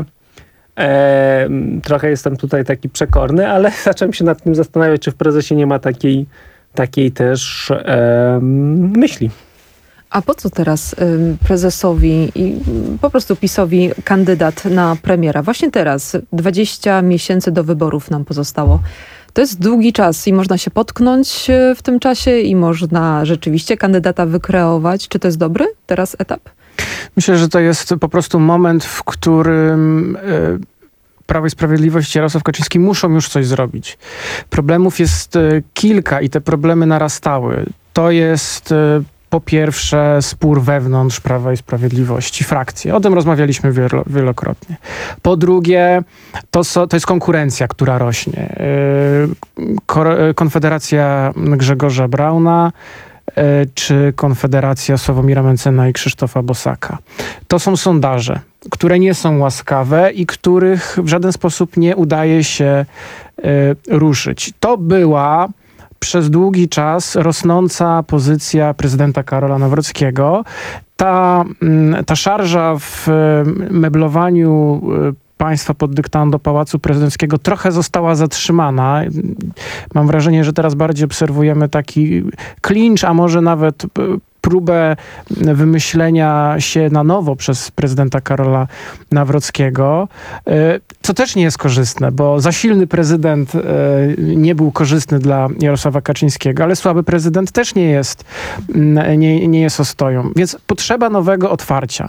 e, trochę jestem tutaj taki przekorny, ale zacząłem się nad tym zastanawiać, czy w prezesie nie ma takiej, takiej też e, myśli. A po co teraz y, prezesowi i y, po prostu PiS-owi kandydat na premiera? Właśnie teraz, dwadzieścia miesięcy do wyborów nam pozostało. To jest długi czas i można się potknąć w tym czasie i można rzeczywiście kandydata wykreować. Czy to jest dobry teraz etap? Myślę, że to jest po prostu moment, w którym y, Prawo i Sprawiedliwość i Jarosław Kaczyński muszą już coś zrobić. Problemów jest y, kilka i te problemy narastały. To jest y, po pierwsze spór wewnątrz Prawa i Sprawiedliwości, frakcje. O tym rozmawialiśmy wielo, wielokrotnie. Po drugie, to, so, to jest konkurencja, która rośnie. Yy, Konfederacja Grzegorza Brauna yy, czy Konfederacja Sławomira Mencena i Krzysztofa Bosaka. To są sondaże, które nie są łaskawe i których w żaden sposób nie udaje się yy, ruszyć. To była przez długi czas rosnąca pozycja prezydenta Karola Nawrockiego. Ta, ta szarża w meblowaniu państwa pod dyktando Pałacu Prezydenckiego trochę została zatrzymana. Mam wrażenie, że teraz bardziej obserwujemy taki klincz, a może nawet próbę wymyślenia się na nowo przez prezydenta Karola Nawrockiego, co też nie jest korzystne, bo za silny prezydent nie był korzystny dla Jarosława Kaczyńskiego, ale słaby prezydent też nie jest, nie, nie jest ostoją. Więc potrzeba nowego otwarcia.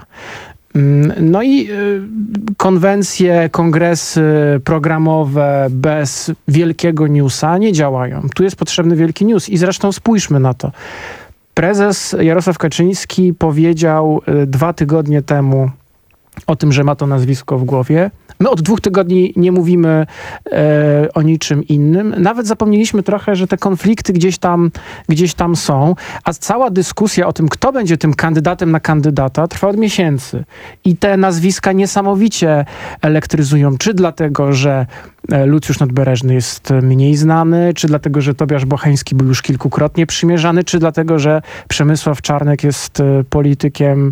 No i konwencje, kongresy programowe bez wielkiego newsa nie działają. Tu jest potrzebny wielki news i zresztą spójrzmy na to. Prezes Jarosław Kaczyński powiedział dwa tygodnie temu o tym, że ma to nazwisko w głowie, My od dwóch tygodni nie mówimy e, o niczym innym. Nawet zapomnieliśmy trochę, że te konflikty gdzieś tam, gdzieś tam są, a cała dyskusja o tym, kto będzie tym kandydatem na kandydata, trwa od miesięcy. I te nazwiska niesamowicie elektryzują. Czy dlatego, że Lucjusz Nadbereżny jest mniej znany, czy dlatego, że Tobiasz Bocheński był już kilkukrotnie przymierzany, czy dlatego, że Przemysław Czarnek jest politykiem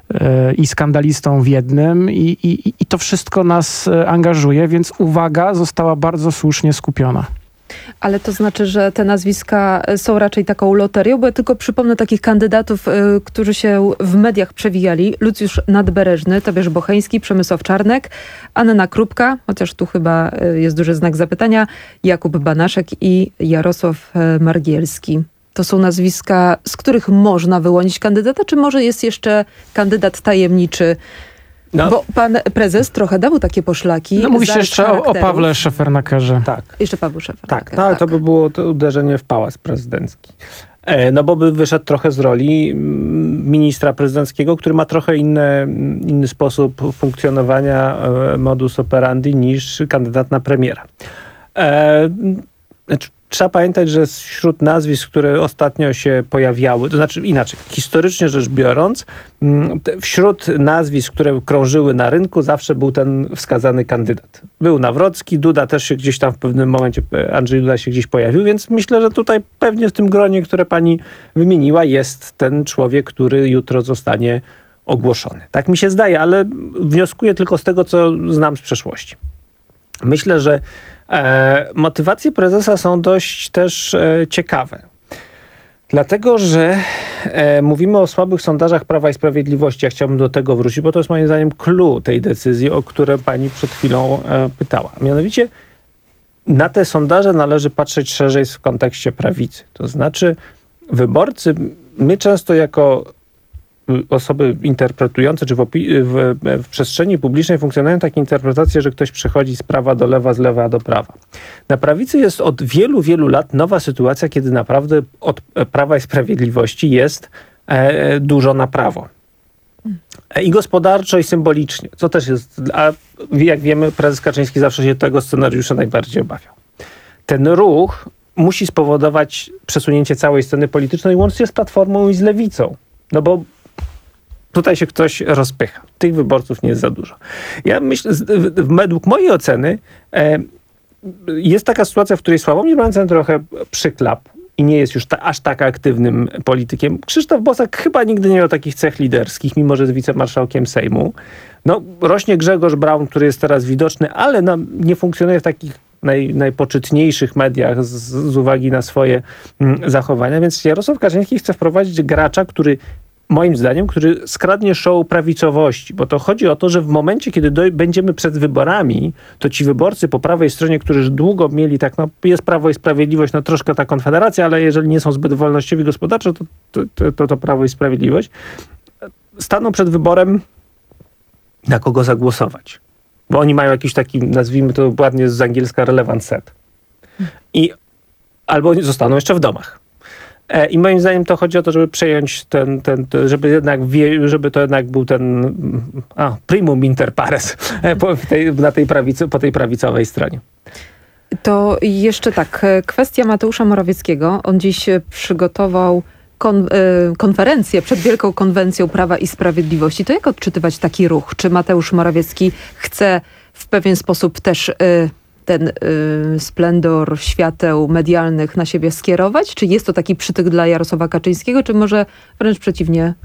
i skandalistą w jednym i, i, i to wszystko nas angażuje, więc uwaga została bardzo słusznie skupiona. Ale to znaczy, że te nazwiska są raczej taką loterią, bo ja tylko przypomnę takich kandydatów, y, którzy się w mediach przewijali. Lucjusz Nadbereżny, Tobiasz Bocheński, Przemysław Czarnek, Anna Krupka, chociaż tu chyba y, jest duży znak zapytania, Jakub Banaszek i Jarosław y, Margielski. To są nazwiska, z których można wyłonić kandydata, czy może jest jeszcze kandydat tajemniczy? No. Bo pan prezes trochę dał takie poszlaki. No mówi się jeszcze o, o Pawle Szefernakerze. Tak. Jeszcze Pawle Szefernaker. Tak, no, ale tak. To by było to uderzenie w pałac prezydencki. E, no bo by wyszedł trochę z roli ministra prezydenckiego, który ma trochę inny, inny sposób funkcjonowania, e, modus operandi niż kandydat na premiera. E, znaczy, trzeba pamiętać, że wśród nazwisk, które ostatnio się pojawiały, to znaczy inaczej, historycznie rzecz biorąc, wśród nazwisk, które krążyły na rynku, zawsze był ten wskazany kandydat. Był Nawrocki, Duda też się gdzieś tam w pewnym momencie, Andrzej Duda się gdzieś pojawił, więc myślę, że tutaj pewnie w tym gronie, które pani wymieniła, jest ten człowiek, który jutro zostanie ogłoszony. Tak mi się zdaje, ale wnioskuję tylko z tego, co znam z przeszłości. Myślę, że E, motywacje prezesa są dość też e, ciekawe. Dlatego, że e, mówimy o słabych sondażach Prawa i Sprawiedliwości. Ja chciałbym do tego wrócić, bo to jest moim zdaniem clue tej decyzji, o które pani przed chwilą e, pytała. Mianowicie na te sondaże należy patrzeć szerzej w kontekście prawicy. To znaczy wyborcy, my często jako osoby interpretujące, czy w, opi- w, w przestrzeni publicznej funkcjonują takie interpretacje, że ktoś przechodzi z prawa do lewa, z lewa do prawa. Na prawicy jest od wielu, wielu lat nowa sytuacja, kiedy naprawdę od Prawa i Sprawiedliwości jest e, dużo na prawo. E, I gospodarczo, i symbolicznie. Co też jest, a jak wiemy, prezes Kaczyński zawsze się tego scenariusza najbardziej obawiał. Ten ruch musi spowodować przesunięcie całej sceny politycznej, łącznie z Platformą i z Lewicą. No bo tutaj się ktoś rozpycha. Tych wyborców nie jest za dużo. Ja myślę, według mojej oceny e, jest taka sytuacja, w której Sławomir Mencen trochę przyklapł i nie jest już ta, aż tak aktywnym politykiem. Krzysztof Bosak chyba nigdy nie miał takich cech liderskich, mimo że jest wicemarszałkiem Sejmu. No, rośnie Grzegorz Braun, który jest teraz widoczny, ale no, nie funkcjonuje w takich naj, najpoczytniejszych mediach z, z uwagi na swoje mm, zachowania, więc Jarosław Kaczyński chce wprowadzić gracza, który moim zdaniem, który skradnie show prawicowości, bo to chodzi o to, że w momencie, kiedy doj- będziemy przed wyborami, to ci wyborcy po prawej stronie, którzy już długo mieli tak, no jest Prawo i Sprawiedliwość, no troszkę ta Konfederacja, ale jeżeli nie są zbyt wolnościowi gospodarczo, to to, to, to, to Prawo i Sprawiedliwość, staną przed wyborem, na kogo zagłosować. Bo oni mają jakiś taki, nazwijmy to ładnie z angielska, relevant set. I albo zostaną jeszcze w domach. I moim zdaniem to chodzi o to, żeby przejąć ten, ten, żeby jednak wie, żeby to jednak był ten a, primum inter pares po tej, na tej prawicy, po tej prawicowej stronie. To jeszcze tak, kwestia Mateusza Morawieckiego. On dziś przygotował kon, konferencję przed Wielką Konwencją Prawa i Sprawiedliwości. To jak odczytywać taki ruch? Czy Mateusz Morawiecki chce w pewien sposób też ten y, splendor świateł medialnych na siebie skierować? Czy jest to taki przytyk dla Jarosława Kaczyńskiego, czy może wręcz przeciwnie,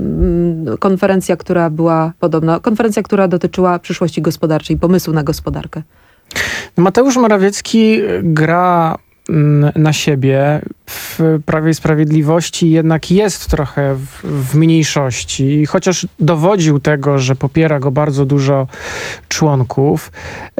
y, konferencja, która była podobna, konferencja, która dotyczyła przyszłości gospodarczej, pomysłu na gospodarkę? Mateusz Morawiecki gra na siebie w Prawie i Sprawiedliwości jednak jest trochę w, w mniejszości. Chociaż dowodził tego, że popiera go bardzo dużo członków.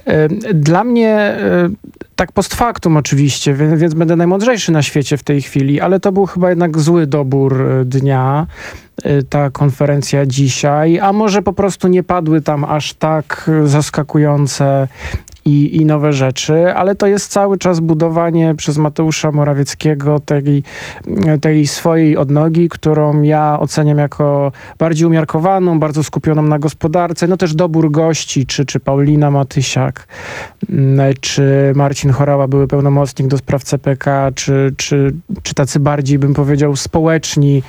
Dla mnie, tak post factum oczywiście, więc, więc będę najmądrzejszy na świecie w tej chwili, ale to był chyba jednak zły dobór dnia, ta konferencja dzisiaj, a może po prostu nie padły tam aż tak zaskakujące i, i nowe rzeczy, ale to jest cały czas budowanie przez Mateusza Morawieckiego tej, tej swojej odnogi, którą ja oceniam jako bardziej umiarkowaną, bardzo skupioną na gospodarce. No też dobór gości, czy, czy Paulina Matysiak, czy Marcin Horała, były pełnomocnik do spraw C P K, czy, czy, czy tacy bardziej, bym powiedział, społeczni,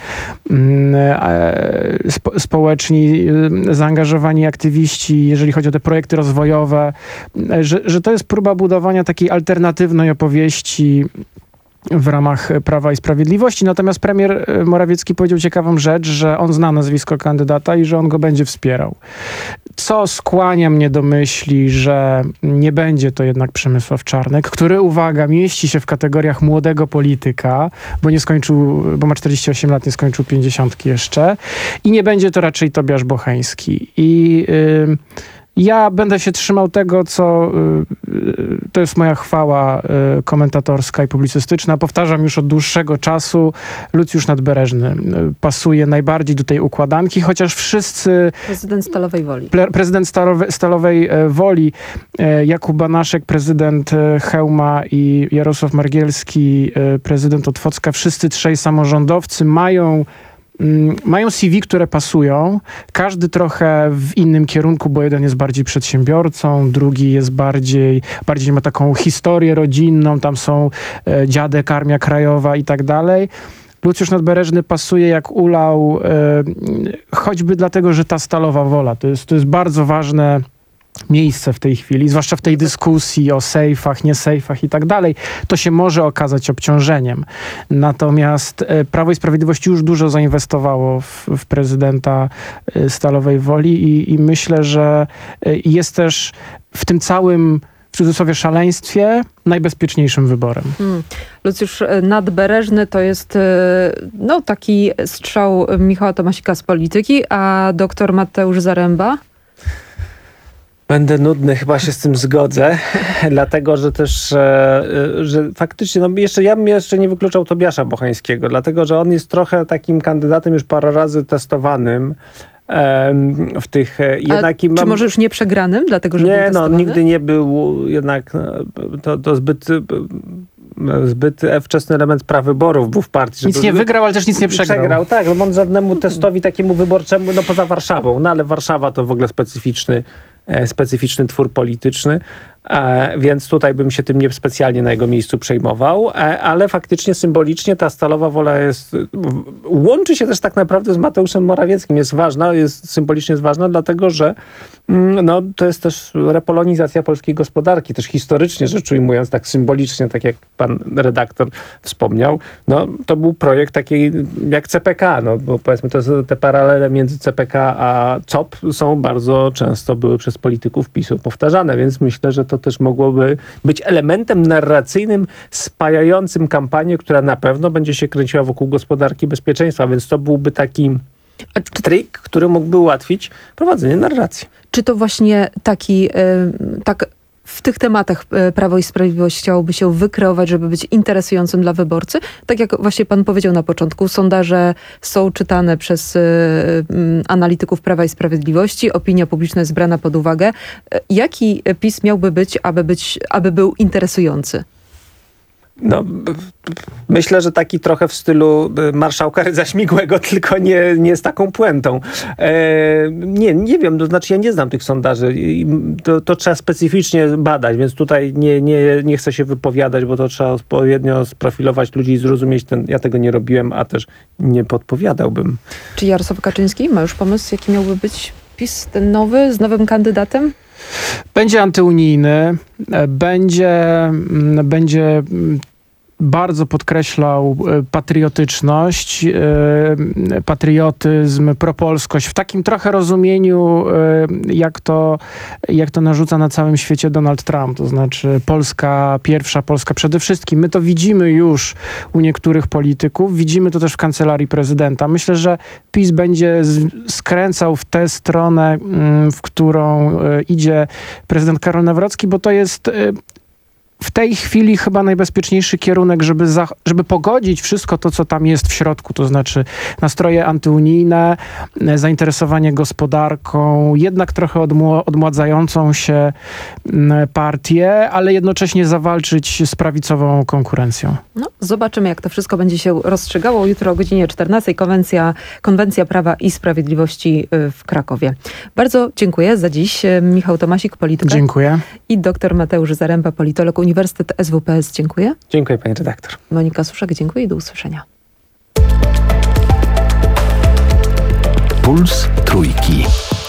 spo, społeczni, zaangażowani aktywiści, jeżeli chodzi o te projekty rozwojowe, że, że to jest próba budowania takiej alternatywnej opowieści w ramach Prawa i Sprawiedliwości. Natomiast premier Morawiecki powiedział ciekawą rzecz, że on zna nazwisko kandydata i że on go będzie wspierał. Co skłania mnie do myśli, że nie będzie to jednak Przemysław Czarnek, który, uwaga, mieści się w kategoriach młodego polityka, bo nie skończył, bo ma czterdzieści osiem lat, nie skończył pięćdziesiątki jeszcze. I nie będzie to raczej Tobiasz Bocheński. I yy, ja będę się trzymał tego, co y, to jest moja chwała y, komentatorska i publicystyczna. Powtarzam już od dłuższego czasu, Lucjusz Nadbereżny y, pasuje najbardziej do tej układanki, chociaż wszyscy... Prezydent Stalowej Woli. Ple, prezydent Stalowe, Stalowej y, Woli, y, Jakub Banaszek, prezydent y, Chełma i Jarosław Margielski, y, prezydent Otwocka, wszyscy trzej samorządowcy mają Mają C V, które pasują. Każdy trochę w innym kierunku, bo jeden jest bardziej przedsiębiorcą, drugi jest bardziej, bardziej ma taką historię rodzinną, tam są e, dziadek, Armia Krajowa i tak dalej. Lucjusz Nadbereżny pasuje jak ulał, e, choćby dlatego, że ta Stalowa Wola, to jest, to jest bardzo ważne miejsce w tej chwili, zwłaszcza w tej dyskusji o sejfach, nie sejfach i tak dalej, to się może okazać obciążeniem. Natomiast Prawo i Sprawiedliwość już dużo zainwestowało w, w prezydenta Stalowej Woli i, i myślę, że jest też w tym całym, w cudzysłowie, szaleństwie najbezpieczniejszym wyborem. Hmm. Lucjusz Nadbereżny to jest no, taki strzał Michała Tomasika z polityki, a doktor Mateusz Zaręba? Będę nudny, chyba się z tym zgodzę, dlatego, że też, e, że faktycznie, no jeszcze, ja bym jeszcze nie wykluczał Tobiasza Bocheńskiego, dlatego, że on jest trochę takim kandydatem już parę razy testowanym e, w tych... Jednak A, mam... Czy może już nie przegranym, dlatego, że nie, był testowany? No, nigdy nie był jednak, to, to zbyt... zbyt wczesny element prawyborów był w partii. Nic nie wygrał, ale też nic nie przegrał. Przegrał, tak. No on żadnemu testowi takiemu wyborczemu, no poza Warszawą, no ale Warszawa to w ogóle specyficzny, e, specyficzny twór polityczny, e, więc tutaj bym się tym nie specjalnie na jego miejscu przejmował, e, ale faktycznie symbolicznie ta Stalowa Wola jest, łączy się też tak naprawdę z Mateuszem Morawieckim, jest ważna, jest symbolicznie jest ważna, dlatego, że mm, no, to jest też repolonizacja polskiej gospodarki, też historycznie rzecz ujmując, tak symbolicznie, tak jak pan redaktor wspomniał, no to był projekt taki jak C P K, no bo powiedzmy to te paralele między C P K a C O P są bardzo często były przez polityków PiSu powtarzane, więc myślę, że to też mogłoby być elementem narracyjnym spajającym kampanię, która na pewno będzie się kręciła wokół gospodarki bezpieczeństwa, więc to byłby taki trik, który mógłby ułatwić prowadzenie narracji. Czy to właśnie taki, yy, tak w tych tematach Prawo i Sprawiedliwość chciałoby się wykreować, żeby być interesującym dla wyborcy? Tak jak właśnie pan powiedział na początku, sondaże są czytane przez y, y, analityków Prawa i Sprawiedliwości, opinia publiczna jest brana pod uwagę. Jaki PiS miałby być, aby, być, aby był interesujący? No, myślę, że taki trochę w stylu marszałka Rydza Śmigłego, tylko nie, nie z taką puentą. E, nie, nie wiem, to znaczy ja nie znam tych sondaży. To, to trzeba specyficznie badać, więc tutaj nie, nie, nie chcę się wypowiadać, bo to trzeba odpowiednio sprofilować ludzi i zrozumieć ten. Ja tego nie robiłem, a też nie podpowiadałbym. Czy Jarosław Kaczyński ma już pomysł, jaki miałby być PiS, ten nowy, z nowym kandydatem? Będzie antyunijny, będzie, będzie bardzo podkreślał patriotyczność, patriotyzm, propolskość w takim trochę rozumieniu, jak to, jak to narzuca na całym świecie Donald Trump. To znaczy Polska pierwsza, Polska przede wszystkim. My to widzimy już u niektórych polityków, widzimy to też w kancelarii prezydenta. Myślę, że PiS będzie skręcał w tę stronę, w którą idzie prezydent Karol Nawrocki, bo to jest w tej chwili chyba najbezpieczniejszy kierunek, żeby, za, żeby pogodzić wszystko to, co tam jest w środku, to znaczy nastroje antyunijne, zainteresowanie gospodarką, jednak trochę odmło, odmładzającą się partię, ale jednocześnie zawalczyć z prawicową konkurencją. No, zobaczymy, jak to wszystko będzie się rozstrzygało. Jutro o godzinie czternastej konwencja, konwencja Prawa i Sprawiedliwości w Krakowie. Bardzo dziękuję za dziś. Michał Tomasik, polityk. Dziękuję. I dr Mateusz Zaręba, politolog, Uniwersytet S W P S. Dziękuję. Dziękuję, pani redaktor. Monika Suszek, dziękuję i do usłyszenia. Puls Trójki.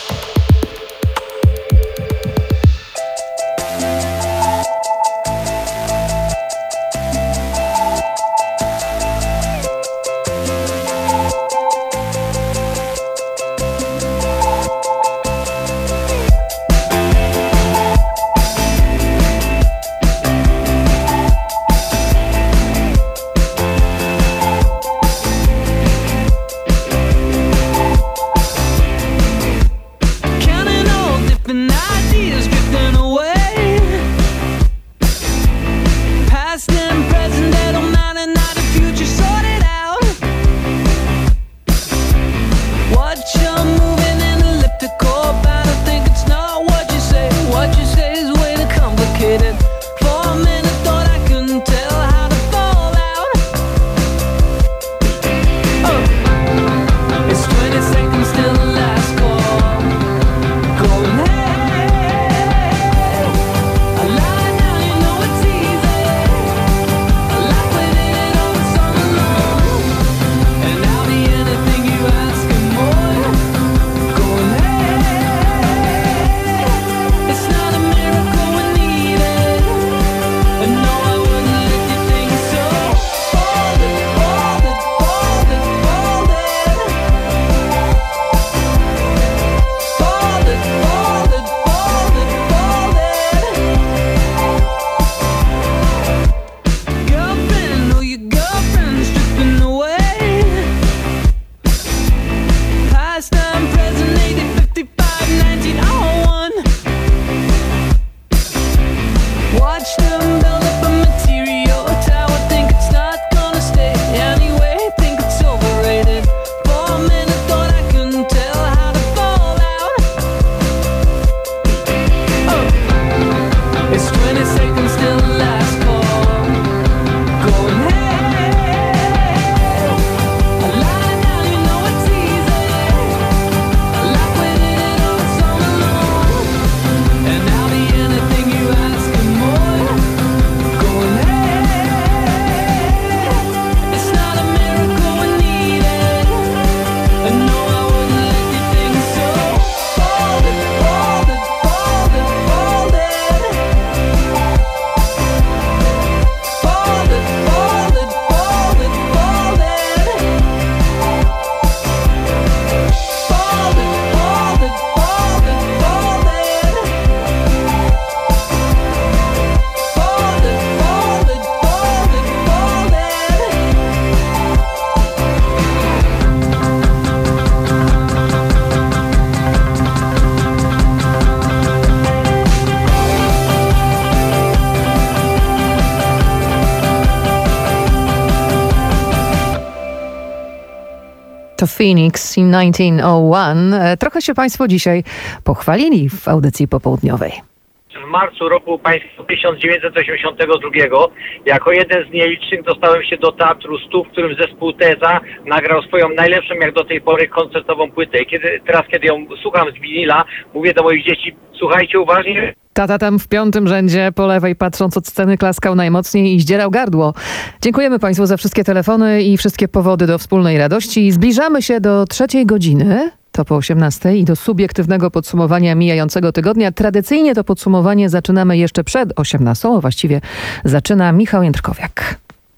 To Phoenix in tysiąc dziewięćset jeden. Trochę się państwo dzisiaj pochwalili w audycji popołudniowej. W marcu roku pańskiego tysiąc dziewięćset osiemdziesiątego drugiego jako jeden z nielicznych dostałem się do Teatru Stu, w którym zespół Teza nagrał swoją najlepszą jak do tej pory koncertową płytę. I kiedy, teraz, kiedy ją słucham z winila, mówię do moich dzieci, słuchajcie uważnie. Tata tam w piątym rzędzie po lewej, patrząc od sceny, klaskał najmocniej i zdzierał gardło. Dziękujemy państwu za wszystkie telefony i wszystkie powody do wspólnej radości. Zbliżamy się do trzeciej godziny. To po osiemnastej i do subiektywnego podsumowania mijającego tygodnia. Tradycyjnie to podsumowanie zaczynamy jeszcze przed osiemnastą, a właściwie zaczyna Michał Jędrkowiak.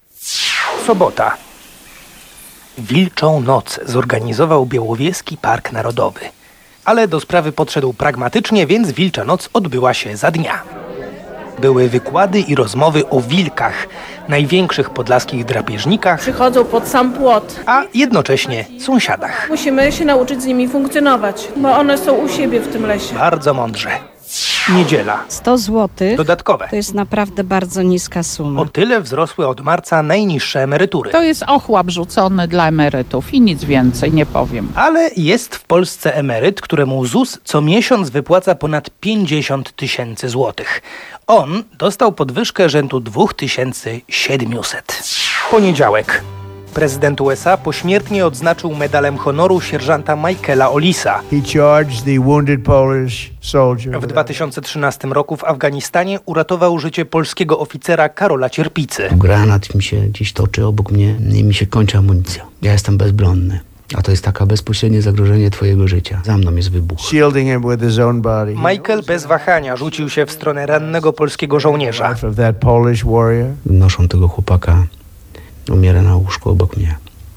Sobota. Wilczą noc zorganizował Białowieski Park Narodowy. Ale do sprawy podszedł pragmatycznie, więc Wilcza Noc odbyła się za dnia. Były wykłady i rozmowy o wilkach, największych podlaskich drapieżnikach. Przychodzą pod sam płot. A jednocześnie sąsiadach. Musimy się nauczyć z nimi funkcjonować, bo one są u siebie w tym lesie. Bardzo mądrze. Niedziela. sto złotych Dodatkowe. to jest naprawdę bardzo niska suma. O tyle wzrosły od marca najniższe emerytury. To jest ochłap rzucony dla emerytów i nic więcej, nie powiem. Ale jest w Polsce emeryt, któremu Z U S co miesiąc wypłaca ponad pięćdziesiąt tysięcy złotych. On dostał podwyżkę rzędu dwa tysiące siedemset. Poniedziałek. Prezydent U S A pośmiertnie odznaczył medalem honoru sierżanta Michaela Olisa. W dwa tysiące trzynastym roku w Afganistanie uratował życie polskiego oficera Karola Cierpicy. Granat mi się gdzieś toczy obok mnie i mi się kończy amunicja. Ja jestem bezbronny. A to jest takie bezpośrednie zagrożenie twojego życia. Za mną jest wybuch. Michael bez wahania rzucił się w stronę rannego polskiego żołnierza. Noszą tego chłopaka. Umiera na łóżku obok mnie.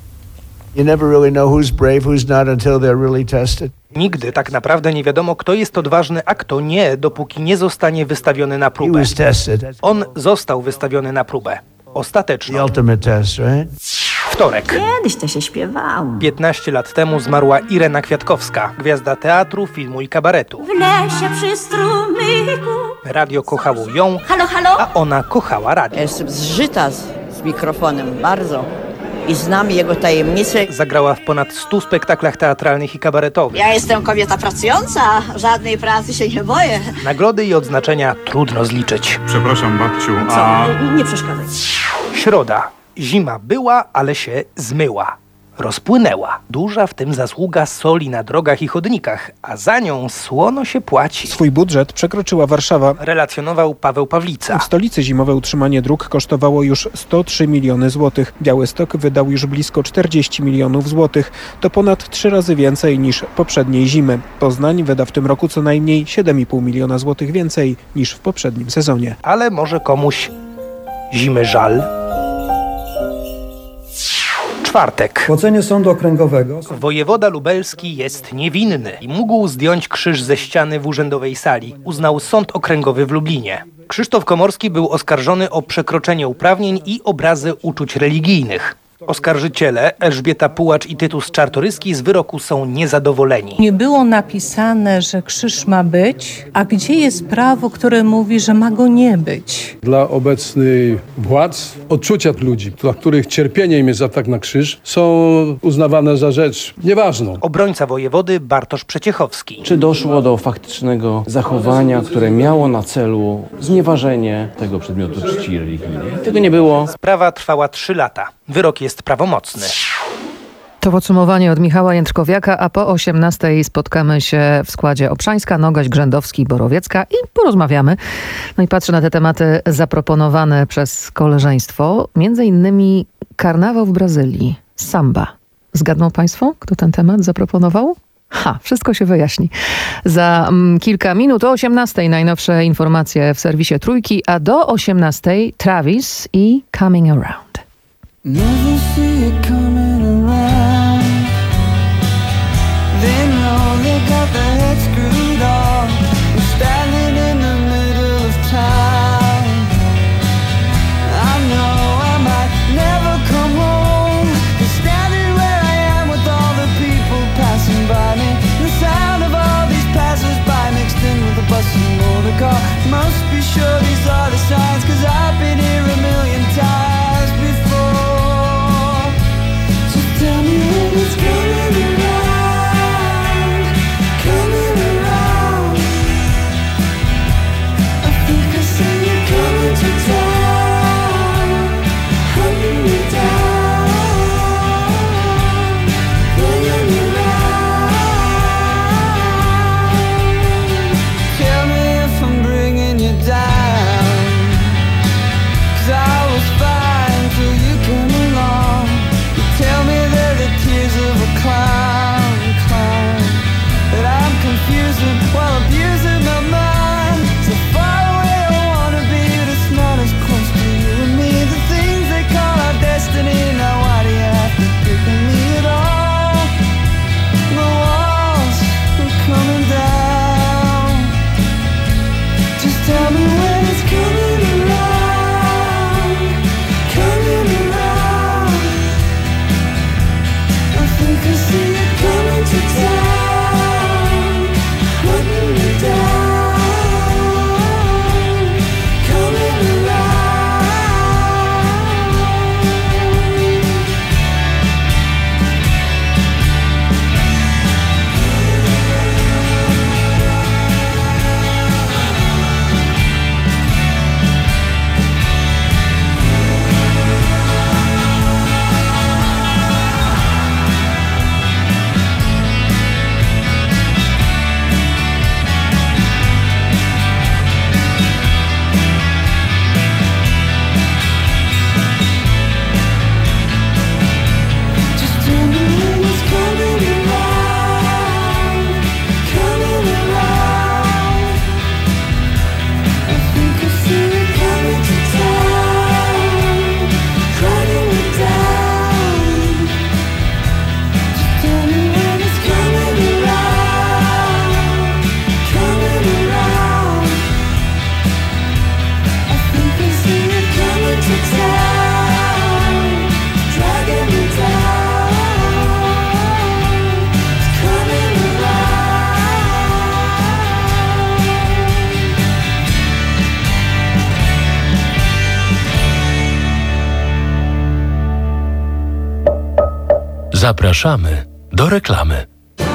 Nigdy tak naprawdę nie wiadomo, kto jest odważny, a kto nie, dopóki nie zostanie wystawiony na próbę. On został wystawiony na próbę. Ostateczną. Wtorek. Kiedyś to się śpiewało. piętnaście lat temu zmarła Irena Kwiatkowska, gwiazda teatru, filmu i kabaretu. W lesie przy strumyku. Radio kochało ją, Halo, halo? a ona kochała radio. Jestem zżyta z, z mikrofonem, bardzo. I znam jego tajemnice. Zagrała w ponad stu spektaklach teatralnych i kabaretowych. Ja jestem kobieta pracująca, żadnej pracy się nie boję. Nagrody i odznaczenia trudno zliczyć. Przepraszam, babciu, a... Co? Nie przeszkadzaj. Środa. Zima była, ale się zmyła. Rozpłynęła. Duża w tym zasługa soli na drogach i chodnikach, a za nią słono się płaci. Swój budżet przekroczyła Warszawa. Relacjonował Paweł Pawlica. W stolicy zimowe utrzymanie dróg kosztowało już sto trzy miliony złotych. Białystok wydał już blisko czterdzieści milionów złotych. To ponad trzy razy więcej niż poprzedniej zimy. Poznań wyda w tym roku co najmniej siedem i pół miliona złotych więcej niż w poprzednim sezonie. Ale może komuś zimy żal? Czwartek. W ocenie Sądu Okręgowego wojewoda lubelski jest niewinny i mógł zdjąć krzyż ze ściany w urzędowej sali, uznał Sąd Okręgowy w Lublinie. Krzysztof Komorski był oskarżony o przekroczenie uprawnień i obrazy uczuć religijnych. Oskarżyciele Elżbieta Pułacz i Tytus Czartoryski z wyroku są niezadowoleni. Nie było napisane, że krzyż ma być, a gdzie jest prawo, które mówi, że ma go nie być? Dla obecnych władz odczucia ludzi, dla których cierpieniem jest atak na krzyż, są uznawane za rzecz nieważną. Obrońca wojewody Bartosz Przeciechowski. Czy doszło do faktycznego zachowania, które miało na celu znieważenie tego przedmiotu czci religijnej? Tego nie było. Sprawa trwała trzy lata. Wyrok jest prawomocny. To podsumowanie od Michała Jędrkowiaka, a po osiemnastej spotkamy się w składzie Obszańska, Nogaś, Grzędowski, Borowiecka i porozmawiamy. No i patrzę na te tematy zaproponowane przez koleżeństwo. Między innymi karnawał w Brazylii, samba. Zgadną Państwo, kto ten temat zaproponował? Ha, wszystko się wyjaśni. Za mm, kilka minut o osiemnastej najnowsze informacje w serwisie Trójki, a do osiemnastej Travis i Coming Around. Never see it coming around. They know they got their heads screwed on. I'm standing in the middle of town. I know I might never come home. But standing where I am with all the people passing by me. The sound of all these passers-by mixed in with the bus and motor car. Must be sure these are the signs, 'cause I've been here a million times before. Zapraszamy do reklamy.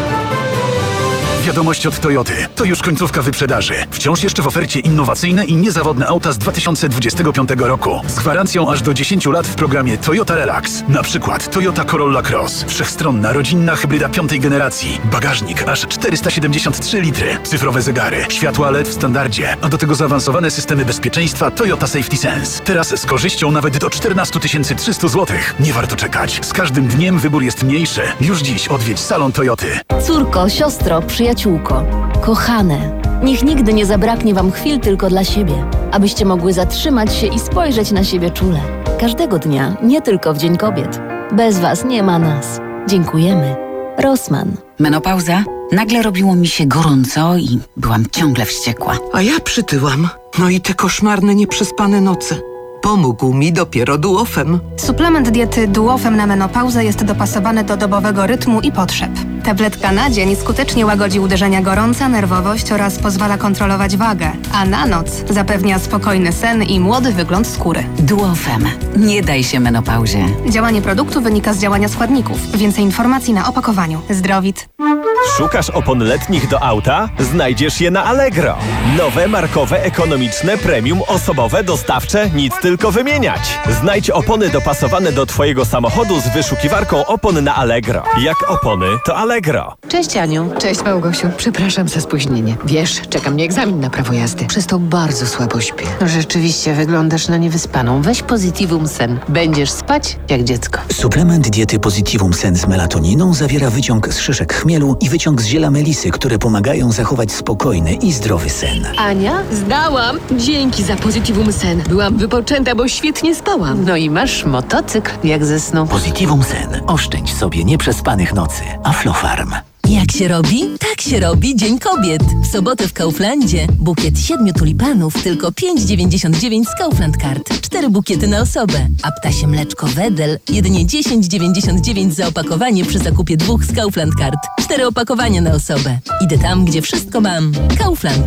Wiadomość od Toyoty. To już końcówka wyprzedaży. Wciąż jeszcze w ofercie innowacyjne i niezawodne auta z dwa tysiące dwudziestego piątego roku. Z gwarancją aż do dziesięć lat w programie Toyota Relax. Na przykład Toyota Corolla Cross. Wszechstronna, rodzinna hybryda piątej generacji. Bagażnik aż czterysta siedemdziesiąt trzy litry. Cyfrowe zegary. Światła L E D w standardzie. A do tego zaawansowane systemy bezpieczeństwa Toyota Safety Sense. Teraz z korzyścią nawet do czternaście tysięcy trzysta złotych. Nie warto czekać. Z każdym dniem wybór jest mniejszy. Już dziś odwiedź salon Toyoty. Córko, siostro, przyjaciółko, kochane, niech nigdy nie zabraknie wam chwil tylko dla siebie, abyście mogły zatrzymać się i spojrzeć na siebie czule. Każdego dnia, nie tylko w Dzień Kobiet. Bez was nie ma nas. Dziękujemy. Rossmann. Menopauza? Nagle robiło mi się gorąco i byłam ciągle wściekła. A ja przytyłam. No i te koszmarne, nieprzespane noce. Pomógł mi dopiero Duofem. Suplement diety Duofem na menopauzę jest dopasowany do dobowego rytmu i potrzeb. Tabletka na dzień skutecznie łagodzi uderzenia gorąca, nerwowość oraz pozwala kontrolować wagę, a na noc zapewnia spokojny sen i młody wygląd skóry. Duofem. Nie daj się menopauzie. Działanie produktu wynika z działania składników. Więcej informacji na opakowaniu. Zdrowit. Szukasz opon letnich do auta? Znajdziesz je na Allegro. Nowe, markowe, ekonomiczne, premium, osobowe, dostawcze, nic tylko wymieniać. Znajdź opony dopasowane do Twojego samochodu z wyszukiwarką opon na Allegro. Jak opony, to Allegro. Cześć Aniu. Cześć Małgosiu. Przepraszam za spóźnienie. Wiesz, czeka mnie egzamin na prawo jazdy. Przez to bardzo słabo śpię. Rzeczywiście wyglądasz na niewyspaną. Weź Positivum Sen. Będziesz spać jak dziecko. Suplement diety Positivum Sen z melatoniną zawiera wyciąg z szyszek chmielu i wyciąg z ziela melisy, które pomagają zachować spokojny i zdrowy sen. Ania, zdałam. Dzięki za Positivum Sen. Byłam wypoczęta, bo świetnie spałam. No i masz motocykl jak ze snu. Positivum Sen. Oszczędź sobie nieprzespanych nocy. Aflofarm. Jak się robi? Tak się robi Dzień Kobiet. W sobotę w Kauflandzie bukiet siedmiu tulipanów tylko pięć dziewięćdziesiąt dziewięć z Kaufland Card. Cztery bukiety na osobę. A ptasie mleczko Wedel jedynie dziesięć dziewięćdziesiąt dziewięć za opakowanie przy zakupie dwóch z Kaufland Card. Cztery opakowania na osobę. Idę tam, gdzie wszystko mam. Kaufland.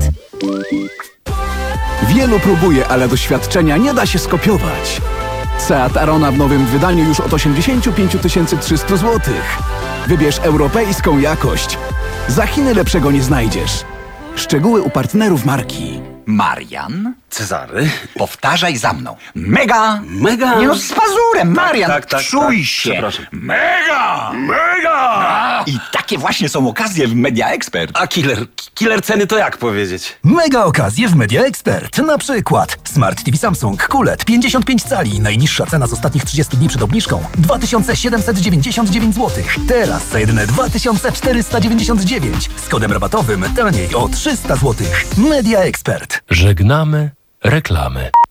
Wielu próbuje, ale doświadczenia nie da się skopiować. Seat Arona w nowym wydaniu już od osiemdziesiąt pięć tysięcy trzysta złotych. Wybierz europejską jakość. Za Chiny lepszego nie znajdziesz. Szczegóły u partnerów marki. Marian? Cezary? Powtarzaj za mną. Mega! Mega! Nie no, z pazurem, Marian! Tak, tak, czuj tak, się! przepraszam. Mega! Mega! I takie właśnie są okazje w Media Expert. A killer, killer ceny to jak powiedzieć? Mega okazje w Media Expert. Na przykład Smart T V Samsung Q L E D pięćdziesiąt pięć cali. Najniższa cena z ostatnich trzydziestu dni przed obniżką dwa tysiące siedemset dziewięćdziesiąt dziewięć złotych. Teraz za jedyne dwa tysiące czterysta dziewięćdziesiąt dziewięć. Z kodem rabatowym taniej o trzysta złotych. Media Expert. Żegnamy reklamy.